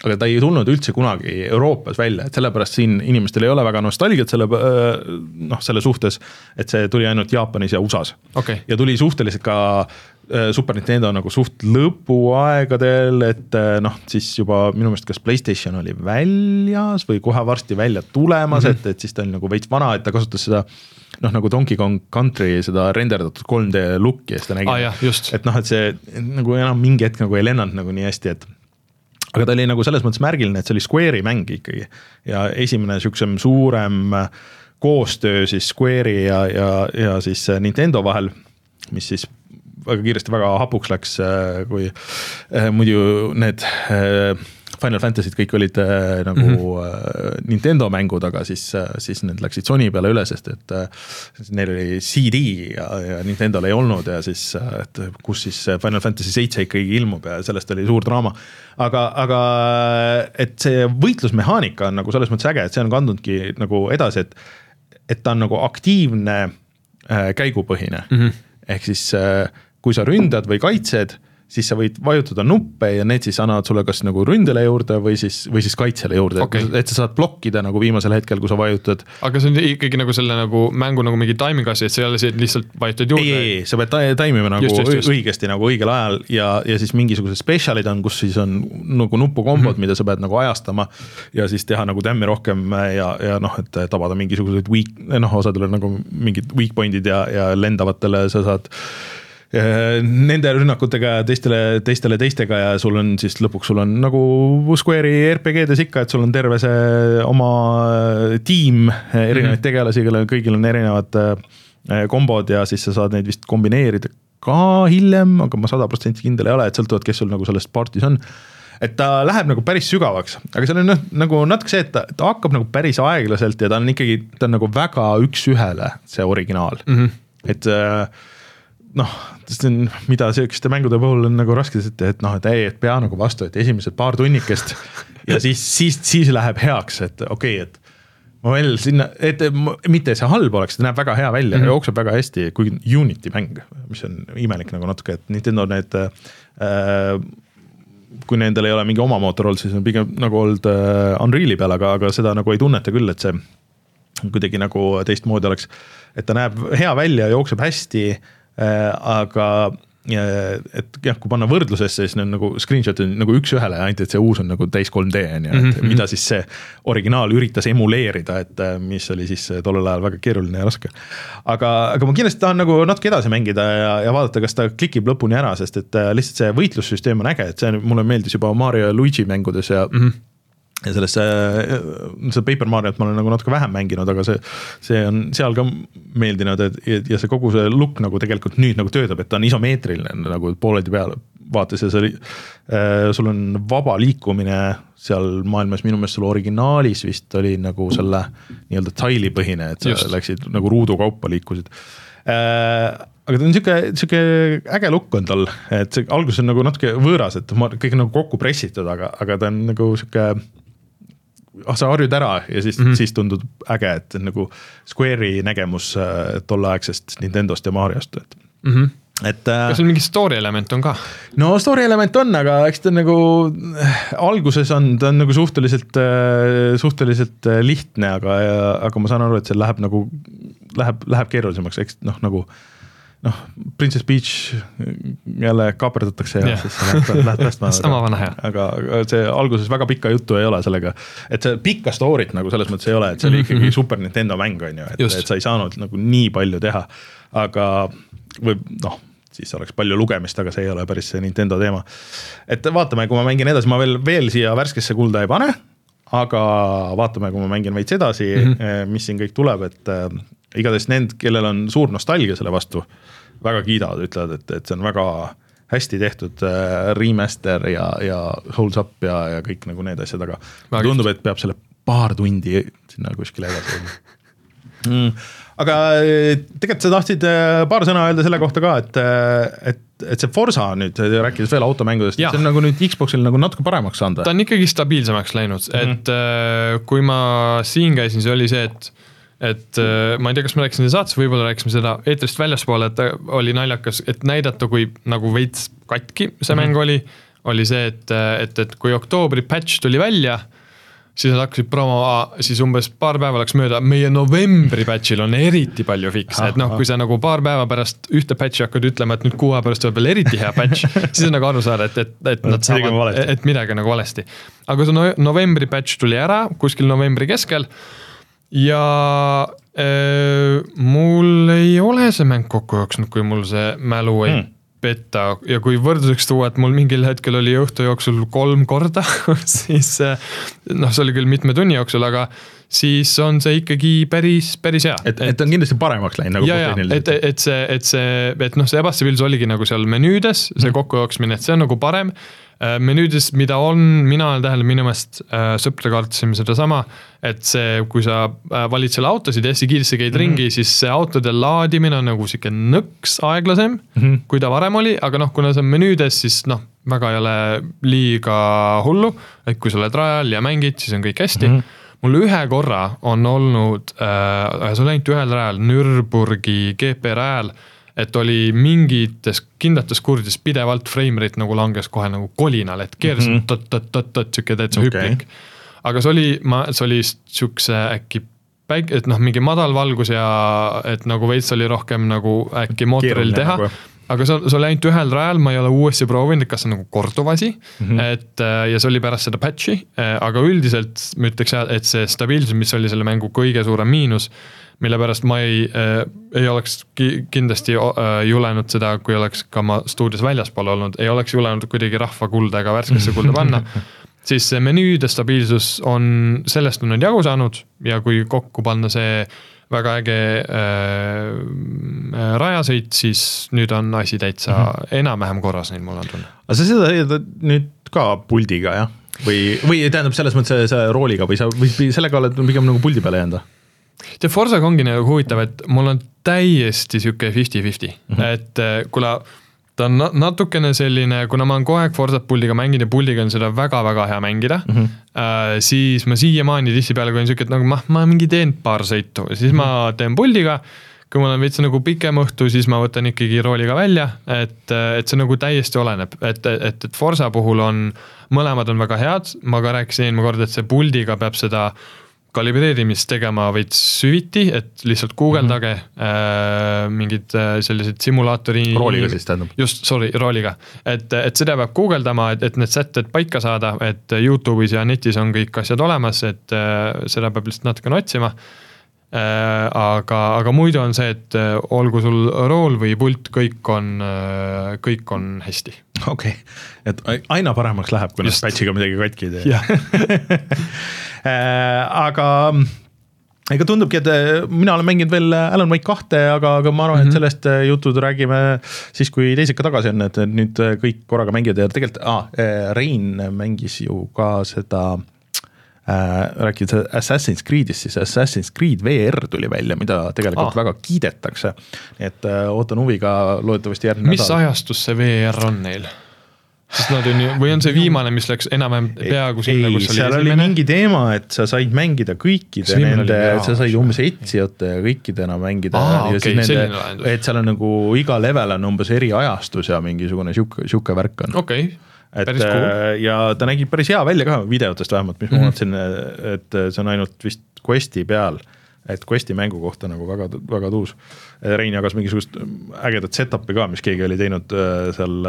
aga ta ei tulnud üldse kunagi Euroopas välja, et sellepärast siin inimestel ei ole väga nostalgiat selle, noh, selle suhtes, et see tuli ainult Jaapanis ja U S As. Okay. Ja tuli suhteliselt ka Super Nintendo nagu suht lõpuaegadel, et noh, siis juba minu meelest kas PlayStation oli väljas või kohe varsti välja tulemas, mm -hmm. et, et siis ta oli nagu veits vana, et ta kasutas seda noh, nagu Donkey Kong Country seda renderdatud kolm D looki ja seda nägi. Ah, jah, just. Et noh, et see nagu enam mingi hetk nagu ei lennanud nagu nii hästi, et aga ta oli nagu selles mõttes märgiline, et see oli Square'i mäng ikkagi ja esimene siuksem suurem koostöö siis Square'i ja, ja, ja siis Nintendo vahel, mis siis väga kiiresti väga hapuks läks, kui äh, muidu need äh, Final Fantasy'd kõik olid äh, nagu mm -hmm. Nintendo mängud, aga siis, siis need läksid Sony peale üle, sest et äh, neil oli C D ja, ja Nintendol ei olnud ja siis, et kus siis Final Fantasy seitse ikkagi ilmub ja sellest oli suur draama. Aga, aga et see võitlusmehaanika on nagu selles mõttes äge, et see on kandnudki nagu edasi, et, et ta on nagu aktiivne äh, käigupõhine. Mm -hmm. Ehk siis äh, kui sa ründad või kaitsed, siis sa võid vajutada nuppe ja need siis annavad sulle kas nagu ründele juurde või siis, või siis kaitsele juurde, okay. et sa saad blokkida nagu viimasel hetkel, kui sa vajutad. Aga see on ikkagi nagu selle nagu mängu nagu mingi timing asi, et see ei ole see, et lihtsalt vajutad juurde? Ei, ei, sa pead taimima nagu just, just, just. õigesti nagu õigel ajal ja, ja siis mingisugused specialid on, kus siis on nagu nupukombod, mm -hmm. mida sa pead nagu ajastama ja siis teha nagu tämmi rohkem ja, ja noh, et tabada mingisugused weak, noh, osadele nagu mingid weak point'id ja, ja lendavatele sa saad nende rünnakutega ja teistele, teistele teistega ja sul on siis lõpuks sul on nagu Square'i R P G-des ikka, et sul on terve see oma tiim, erinevaid mm -hmm. tegelasi, kellel kõigil on erinevad kombod ja siis sa saad neid vist kombineerida ka hiljem, aga ma sada protsenti kindel ei ole, et sõltuvad, kes sul nagu sellest partis on. Et ta läheb nagu päris sügavaks, aga see on nagu natuke see, et ta, ta hakkab nagu päris aeglaselt ja ta on ikkagi, ta on nagu väga üks ühele see originaal. Mm -hmm. Et noh, on, mida söökiste mängude puhul on nagu raske, et, et noh, et ei, et pea nagu vastu, et esimesed paar tunnikest ja siis, siis, siis läheb heaks, et okei okay,, et ma veel sinna, et mitte see halb oleks, ta näeb väga hea välja mm, -hmm. jookseb väga hästi, kui Unity mäng, mis on imelik nagu natuke, et Nintendo need äh, kui nendel ei ole mingi oma mootor olnud, siis on pigem nagu olnud äh, Unreali peal, aga, aga seda nagu ei tunneta küll, et see kuidagi nagu teistmoodi oleks, et ta näeb hea välja, jookseb hästi, Äh, aga ja, et jah, kui panna võrdlusesse, siis on nagu screenshot on nagu üks ühele, ainult et see uus on nagu täis kolm D on ja, et mm -hmm. mida siis see originaal üritas emuleerida, et mis oli siis tollel ajal väga keeruline ja raske. Aga, aga ma kindlasti tahan nagu natuke edasi mängida ja, ja vaadata, kas ta klikib lõpuni ära, sest et lihtsalt see võitlussüsteem on äge, et see mulle meeldis juba Mario ja Luigi mängudes ja mm -hmm. ja sellest see Paper Mario't ma olen nagu natuke vähem mänginud, aga see, see on seal ka meeldinud, et ja see kogu see look nagu tegelikult nüüd nagu töötab, et ta on isomeetriline nagu pooleldi peale vaates ja see oli, sul on vaba liikumine seal maailmas, minu meelest sul originaalis vist oli nagu selle nii-öelda tailipõhine, et sa Just. läksid nagu ruudu kaupa liikusid. Aga ta on siuke, siuke äge look on tal, et see alguses on nagu natuke võõras, et kõik on nagu kokku pressitud, aga, aga ta on nagu siuke ah, sa harjud ära ja siis, mm -hmm. siis tundub äge, et nagu Square'i nägemus tolleaegsest Nintendost ja Mariost. Et, mm -hmm. et, kas seal mingi story element on ka? No story element on, aga eks ta nagu alguses on, ta on nagu suhteliselt, suhteliselt lihtne, aga, aga ma saan aru, et see läheb nagu, läheb, läheb keerulisemaks, eks noh, nagu noh, Princess Peach jälle kaaperdatakse ja yeah. siis lähed, lähed päästma. Sama vana hea. Aga see alguses väga pikka juttu ei ole sellega, et see pikka story't nagu selles mõttes ei ole, et see oli ikkagi mm -hmm. Super Nintendo mäng on ju, et, et sa ei saanud nagu nii palju teha, aga või noh, siis oleks palju lugemist, aga see ei ole päris see Nintendo teema. Et vaatame, kui ma mängin edasi, ma veel, veel siia värskesse kulda ei pane, aga vaatame, kui ma mängin veits edasi, mm -hmm. mis siin kõik tuleb, et äh, igatahes need, kellel on suur nostalgia selle vastu, väga kiidavad, ütlevad, et, et see on väga hästi tehtud äh, remaster ja, ja holds up ja, ja kõik nagu need asjad, aga väga tundub, et peab selle paar tundi sinna kuskile edasi mm. Aga tegelikult sa tahtsid paar sõna öelda selle kohta ka, et, et, et see Forza nüüd, rääkides veel automängudest, see on nagu nüüd Xboxil nagu natuke paremaks saanud. Ta on ikkagi stabiilsemaks läinud, mm-hmm. et äh, kui ma siin käisin, see oli see, et et ma ei tea, kas me rääkisime saates, võib-olla rääkisime seda eetrist väljaspoole, et oli naljakas, et näidata, kui nagu veits katki see mm-hmm. mäng oli, oli see, et, et, et kui oktoobri patch tuli välja, siis nad hakkasid promo, siis umbes paar päeva läks mööda, meie novembri patchil on eriti palju fikse, et noh, kui sa nagu paar päeva pärast ühte patchi hakkad ütlema, et nüüd kuu aja pärast tuleb veel eriti hea patch, siis on nagu aru saada, et, et, et nad saavad, et midagi nagu valesti. Aga see novembri patch tuli ära, kuskil novembri keskel ja äh, mul ei ole see mäng kokku jooksnud, kui mul see mälu ei hmm. petta ja kui võrduseks tuua, et mul mingil hetkel oli õhtu jooksul kolm korda, siis noh, see oli küll mitme tunni jooksul, aga siis on see ikkagi päris, päris hea. Et, et, et on kindlasti paremaks läinud nagu ja, ja, et, et see, et see, et noh, see ebastabiilsus oligi nagu seal menüüdes, see kokku jooksmine, et see on nagu parem. Menüüdes, mida on, mina olen tähele minu meelest äh, sõpradega artasime seda sama, et see, kui sa äh, valid selle autosid ja hästi kiiresti käid mm -hmm. ringi, siis see autode laadimine on nagu siuke nõks aeglasem, mm -hmm. kui ta varem oli, aga noh, kuna see on menüüdes, siis noh, väga ei ole liiga hullu, et kui sa oled rajal ja mängid, siis on kõik hästi. Mm -hmm. Mul ühe korra on olnud, äh, see oli ainult ühel rajal, Nürburgi G P rajal, et oli mingites kindlates kurdides pidevalt frame rate nagu langes kohe nagu kolinal, et keeras mm -hmm. tot-tot-tot-tot, siuke täitsa okay. hüplik. Aga see oli, ma, see oli siukse äkki päik, et noh, mingi madal valgus ja et nagu veits oli rohkem nagu äkki mootoril teha. Nagu. Aga see, see oli ainult ühel rajal, ma ei ole uuesti proovinud, et kas see on nagu korduvasi, mm -hmm. et ja see oli pärast seda patchi, aga üldiselt ma ütleks, et see stabiilsus, mis oli selle mängu kõige suurem miinus, mille pärast ma ei, äh, ei oleks kindlasti äh, julenud seda, kui oleks ka ma stuudios väljaspool olnud, ei oleks julenud kuidagi rahva kulda ega värskesse kulda panna, siis see menüüde stabiilsus on, sellest on nüüd jagu saanud ja kui kokku panna see väga äge äh, rajasõit, siis nüüd on asi täitsa mm -hmm. enam-vähem korras, neil mul on tunne. Aga sa seda nüüd ka puldiga, jah? Või, või tähendab selles mõttes see rooliga või, sa, või sellega oled pigem nagu puldi peale jäänud? See Forzaga ongi nagu huvitav, et mul on täiesti siuke fifty fifty, mm -hmm. et kuna ta on natukene selline, kuna ma olen kogu aeg Forzat puldiga mängida ja puldiga on seda väga-väga hea mängida, mm -hmm. äh, siis ma siiamaani tihti peale, kui on siuke, et nagu ma, ma mingi teen paar sõitu, siis mm -hmm. ma teen puldiga, kui mul on veits nagu pikem õhtu, siis ma võtan ikkagi rooliga välja, et, et see nagu täiesti oleneb, et, et, et Forza puhul on, mõlemad on väga head, ma ka rääkisin eelmine kord, et see puldiga peab seda kalibreerimist tegema veits süviti, et lihtsalt guugeldage mm -hmm. äh, mingid äh, sellised simulaatori... Rooliga siis tähendab. Just, sorry, rooliga. Et, et seda peab guugeldama, et, et need sätted paika saada, et YouTube'is ja netis on kõik asjad olemas, et äh, seda peab lihtsalt natukene otsima. Äh, aga, aga muidu on see, et äh, olgu sul rool või pult, kõik on, äh, kõik on hästi. Okei, okay. Et aina paremaks läheb, kui nad patchiga midagi katki ei tee. Aga ega tundubki, et mina olen mänginud veel Alan Wake kahte, aga, aga ma arvan, mm -hmm. et sellest jutud räägime siis, kui teised ka tagasi on, et nüüd kõik korraga mängijad ja tegelikult ah, Rein mängis ju ka seda äh, rääkida Assassin's Creed'ist, siis Assassin's Creed V R tuli välja, mida tegelikult ah. väga kiidetakse, et äh, ootan huviga loodetavasti järgmine mis nädal. Ajastus see V R on neil? Sest nad on ju, või on see viimane, mis läks enam peaaegu sinna, kus oli seal esimene? Oli mingi teema, et sa said mängida kõikide nende, sa said umbes etsijate ja kõikidena mängida Aa, ja okay, siis nende, et seal on nagu iga level on umbes eri ajastus ja mingisugune siuke, siuke värk on. Okei, okay. päris et, cool. Ja ta nägi päris hea välja ka videotest vähemalt, mis mm -hmm. ma vaatasin, et see on ainult vist Questi peal, et Questi mängu kohta nagu väga, väga tuus. Rein jagas mingisugust ägedat setup'i ka, mis keegi oli teinud seal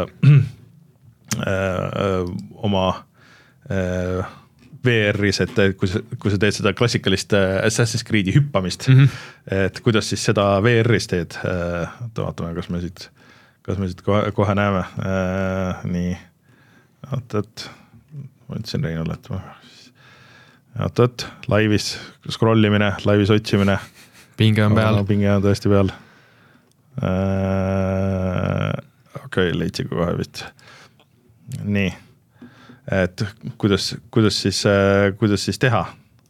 Öö, oma öö, V R-is, et kui sa, kui sa teed seda klassikalist Assassin's Creed'i hüppamist, mm -hmm. et kuidas siis seda V R-is teed, vaatame, kas me siit, kas me siit kohe, kohe näeme, nii, oot-oot, ma ütlesin Reinule, et oot-oot, laivis scrollimine, laivis otsimine, pinge on peal, pinge on tõesti peal, okei, okay, leidsin kohe vist. Nii, et kuidas, kuidas siis, kuidas siis teha?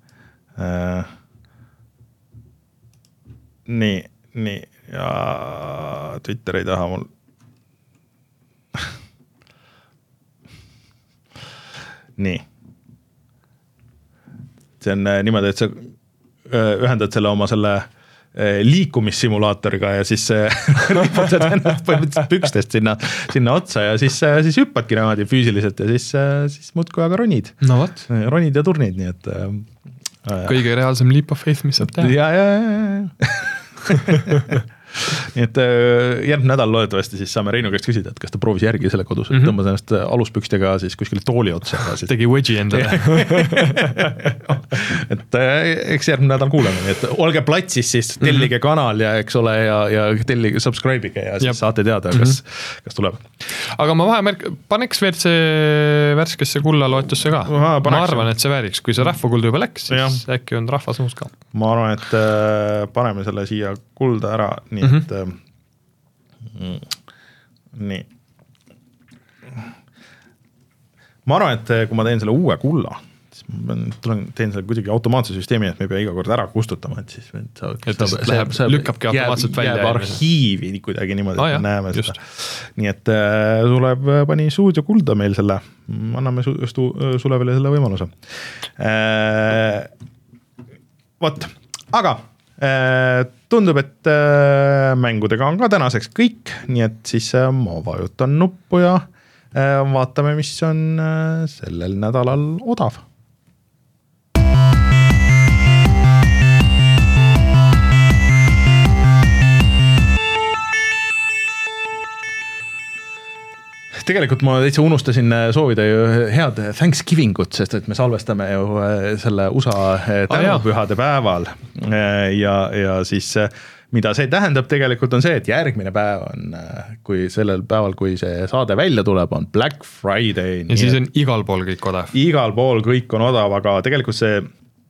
Nii, nii, ja Twitter ei taha mul. Nii. See on niimoodi, et sa ühendad selle oma selle liikumissimulaatoriga ja siis riputad ennast põhimõtteliselt pükstest sinna, sinna otsa ja siis, siis hüppadki niimoodi füüsiliselt ja siis, siis muudkui aga ronid. No what? Ronid ja turnid, nii et kõige reaalsem leap of faith, mis saab teha. Ja, ja, ja. Nii et järgmine nädal loodetavasti siis saame Reinu käest küsida, et kas ta proovis järgi selle kodus, et mm -hmm. tõmbas ennast aluspükstega siis kuskile tooli otsa. Siis... tegi wedži endale. et eks järgmine nädal kuuleme, nii et olge platsis siis, tellige mm -hmm. kanal ja eks ole ja, ja tellige, subscribe'ige ja siis Jab. saate teada, kas, mm -hmm. kas tuleb. Aga ma vahemärk, paneks veel see värskesse kulla loetusse ka. Aha, ma arvan, et see vääriks, kui see rahvakulda juba läks, siis ja. äkki on rahvas nõus ka. Ma arvan, et äh, paneme selle siia kulda ära, nii et mm -hmm. nii. Ma arvan, et kui ma teen selle uue kulla, siis ma tulen, teen selle kuidagi automaatse süsteemi, et me ei pea iga kord ära kustutama, et siis saab, et saab, läheb, saab, lükkabki automaatselt jääb, välja. Jääb arhiivi kuidagi niimoodi, ah, et me jah, näeme just. seda. Nii et äh, tuleb pani stuudio kulda meil selle, anname su, stu, sulle veel selle võimaluse. Äh, Vot, aga äh, tundub, et äh, mängudega on ka tänaseks kõik, nii et siis äh, ma vajutan nuppu ja äh, vaatame, mis on äh, sellel nädalal odav. Tegelikult ma täitsa unustasin soovida ju head Thanksgivingut, sest et me salvestame ju selle U S A tänupühade päeval ja, ja siis mida see tähendab tegelikult on see, et järgmine päev on, kui sellel päeval, kui see saade välja tuleb, on Black Friday. Ja siis on igal pool kõik odav. Igal pool kõik on odav, aga tegelikult see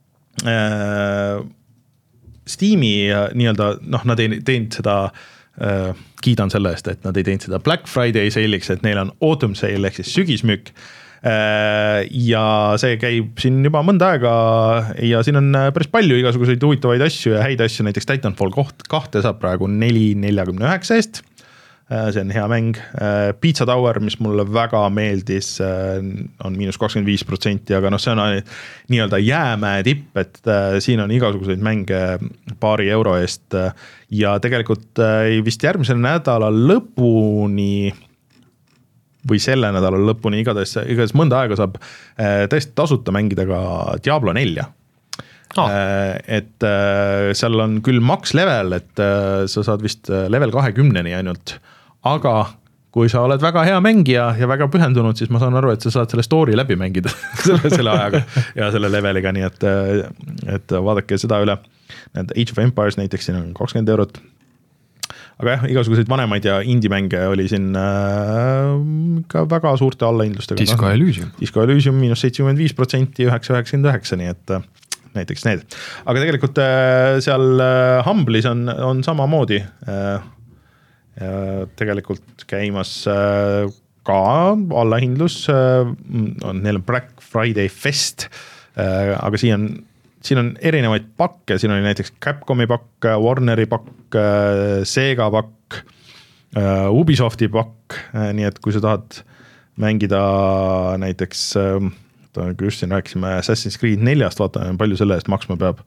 äh, Steam'i nii-öelda, noh, nad ei teinud seda Uh, kiidan selle eest, et nad ei teinud seda Black Friday sale'iks, et neil on autumn sale ehk siis sügismüük uh, ja see käib siin juba mõnda aega ja siin on päris palju igasuguseid huvitavaid asju ja häid asju, näiteks Titanfall kahte saab praegu neli nelikümmend üheksa eest, uh, see on hea mäng. uh, Pizza Tower, mis mulle väga meeldis, uh, on miinus kakskümmend viis protsenti, aga noh, see on nii-öelda jäämäe tipp, et uh, siin on igasuguseid mänge paari euro eest uh, ja tegelikult vist järgmisel nädala lõpuni või selle nädala lõpuni igatahes, igatahes mõnda aega saab tõesti tasuta mängida ka Diablo nelja. Oh. Et seal on küll max level, et sa saad vist level kahekümneni ainult, aga kui sa oled väga hea mängija ja väga pühendunud, siis ma saan aru, et sa saad selle story läbi mängida selle, selle ajaga ja selle leveliga, nii et, et vaadake seda üle. Need Age of Empires näiteks siin on kakskümmend eurot. Aga jah, igasuguseid vanemaid ja indie-mänge oli siin äh, ka väga suurte allahindlustega. Disco Elysium. Disco Elysium miinus seitsekümmend viis protsenti üheksa üheksakümmend üheksa, nii et äh, näiteks need. Aga tegelikult äh, seal äh, Humble'is on, on sama moodi äh, tegelikult käimas äh, ka allahindlus, äh, on neil on Black Friday Fest, äh, aga siin on siin on erinevaid pakke, siin oli näiteks Capcomi pakk, Warneri pakk, Sega pakk, Ubisofti pakk, nii et kui sa tahad mängida näiteks, just siin rääkisime Assassin's Creed neljast, vaatame palju selle eest maksma peab.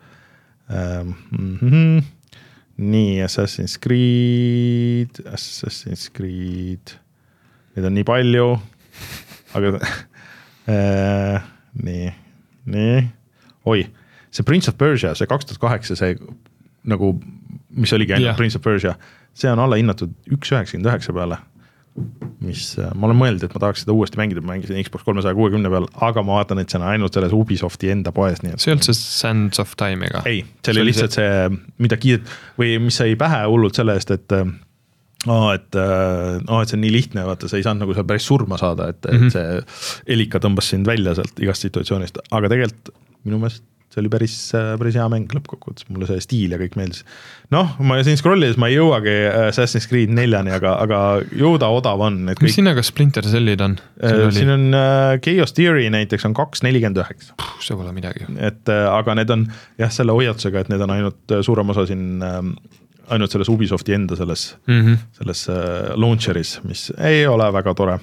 Mm-hmm. Nii, Assassin's Creed, Assassin's Creed, neid on nii palju, aga äh, nii, nii, oi, see Prince of Persia, see kaks tuhat kaheksa, see nagu, mis oligi ainult yeah. Prince of Persia, see on alla hinnatud üks üheksakümmend üheksa peale, mis ma olen mõelnud, et ma tahaks seda uuesti mängida, ma mängisin Xbox kolmesaja kuuekümne peal, aga ma vaatan, et see on ainult selles Ubisofti enda poes. Nii et... see on see Sands of Time'iga? Ei, see oli lihtsalt see, mida kiidet, või mis sai pähe hullult selle eest, et Oh, et, oh, et see on nii lihtne, vaata, sa ei saanud nagu seal päris surma saada, et, mm-hmm. et see Elika tõmbas sind välja sealt igast situatsioonist, aga tegelikult minu meelest see oli päris, päris hea mäng lõppkokkuvõttes, mulle see stiil ja kõik meeldis. Noh, ma siin scrollides ma ei jõuagi Assassin's Creed neljani, aga, aga jõuda odav on. Mis kõik... sinna ka Splinter Cellid on? Siin, siin on uh, Chaos Theory näiteks on kaks nelikümmend üheksa. See pole midagi. Et, uh, aga need on jah, selle hoiatusega, et need on ainult suurem osa siin uh, ainult selles Ubisofti enda selles, mm-hmm. selles uh, launcheris, mis ei ole väga tore.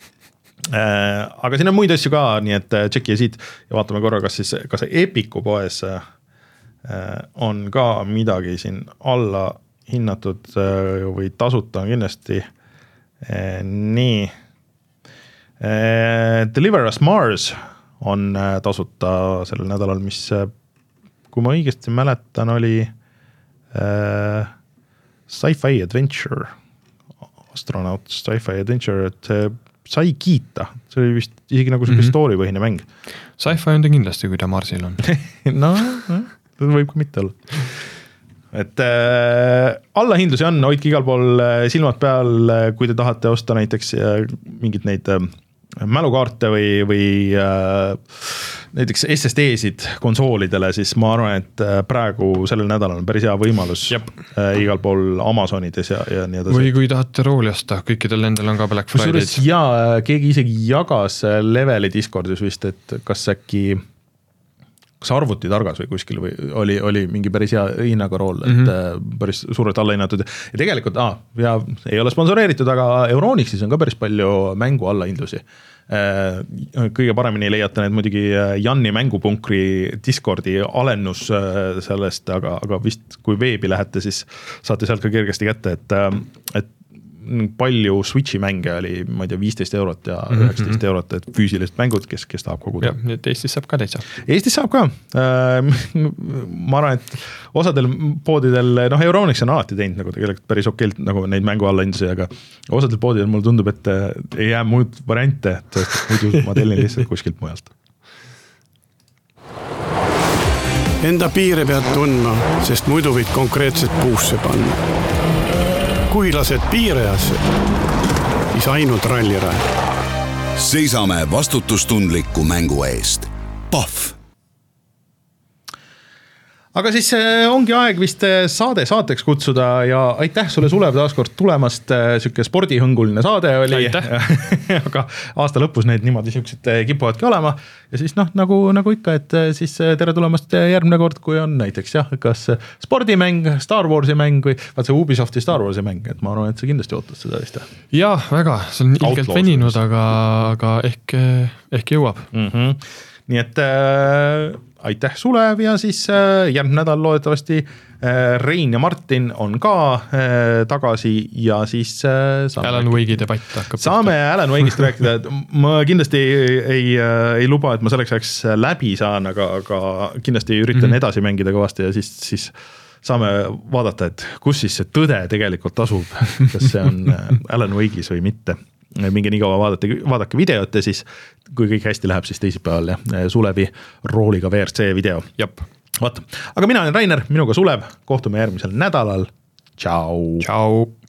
Äh, aga siin on muid asju ka, nii et tšeki siit ja vaatame korra, kas siis kas Epiku poes äh, on ka midagi siin alla hinnatud või tasuta on kindlasti. Nii. Deliver Us Mars on tasuta sellel nädalal, mis kui ma õigesti mäletan, oli äh, Sci-Fi Adventure, astronaut Sci-Fi Adventure, et sai kiita, see oli vist isegi nagu selline mm -hmm. story põhine mäng. Sci-Fi on ta kindlasti, kui ta Marsil on. no, võib ka mitte olla. Et äh, allahindlusi on, hoidke igal pool silmad peal, kui te tahate osta näiteks äh, mingid neid äh, mälukaarte või, või äh, näiteks S S D-sid konsoolidele, siis ma arvan, et praegu sellel nädalal on päris hea võimalus äh, igal pool Amazonides ja, ja nii edasi. Või kui tahate rooli osta, kõikidel nendel on ka Black Fridays. Ja keegi isegi jagas Leveli Discordis vist, et kas äkki kas arvuti targas või kuskil või oli, oli mingi päris hea hinnaga rool, et mm -hmm. päris suurelt alla hinnatud. Ja tegelikult, ah, ja ei ole sponsoreeritud, aga Euronixis on ka päris palju mängu allahindlusi. Kõige paremini leiate need muidugi Janni mängupunkri Discordi alennus sellest, aga, aga vist kui veebi lähete, siis saate sealt ka kergesti kätte, et, et palju Switchi mänge oli, ma ei tea, viisteist eurot ja mm -hmm. üheksateist eurot, et füüsilised mängud, kes, kes tahab koguda. Jah, nii et Eestis saab ka täitsa. Eestis saab ka. Ma arvan, et osadel poodidel, noh, Euronix on alati teinud nagu tegelikult päris okeilt nagu neid mängu alla indsi, aga osadel poodidel mulle tundub, et ei jää muud variante, et muidu ma tellin lihtsalt kuskilt mujalt. Enda piire pead tundma, sest muidu võid konkreetselt puusse panna. Kui lased piirajasse, siis ainult ralliraja. Seisame vastutustundliku mängu eest. Pahv! Aga siis ongi aeg vist saade saateks kutsuda ja aitäh sulle, Sulev, taaskord tulemast. Süke spordihõnguline saade oli. Aga aasta lõpus need niimoodi süksed kipuvadki olema. Ja siis noh, nagu, nagu ikka, et siis tere tulemast järgmine kord, kui on näiteks jah, kas spordimäng, Star Warsi mäng või vaat see Ubisofti Star Warsi mäng, et ma arvan, et sa kindlasti ootad seda vist. Jah, väga, see on ilgelt veninud, aga, aga ehk, ehk jõuab. Mm -hmm. Nii et äh, aitäh, Sulev, ja siis äh, järgmine nädal loodetavasti äh, Rein ja Martin on ka äh, tagasi ja siis äh, saame Alan Wake'i debatt hakkab. Saame pihta. Alan Wake'ist rääkida, et ma kindlasti ei, ei, ei luba, et ma selleks ajaks läbi saan, aga, aga kindlasti üritan mm -hmm. edasi mängida kõvasti ja siis, siis saame vaadata, et kus siis see tõde tegelikult asub, kas see on Alan Wake'is või mitte. Minge nii kaua vaadate, vaadake videot ja siis kui kõik hästi läheb, siis teisipäeval ja Sulevi rooliga V R C video. Jop. Vaata. Aga mina olen Rainer, minuga Sulev, kohtume järgmisel nädalal. Tšau. Tšau.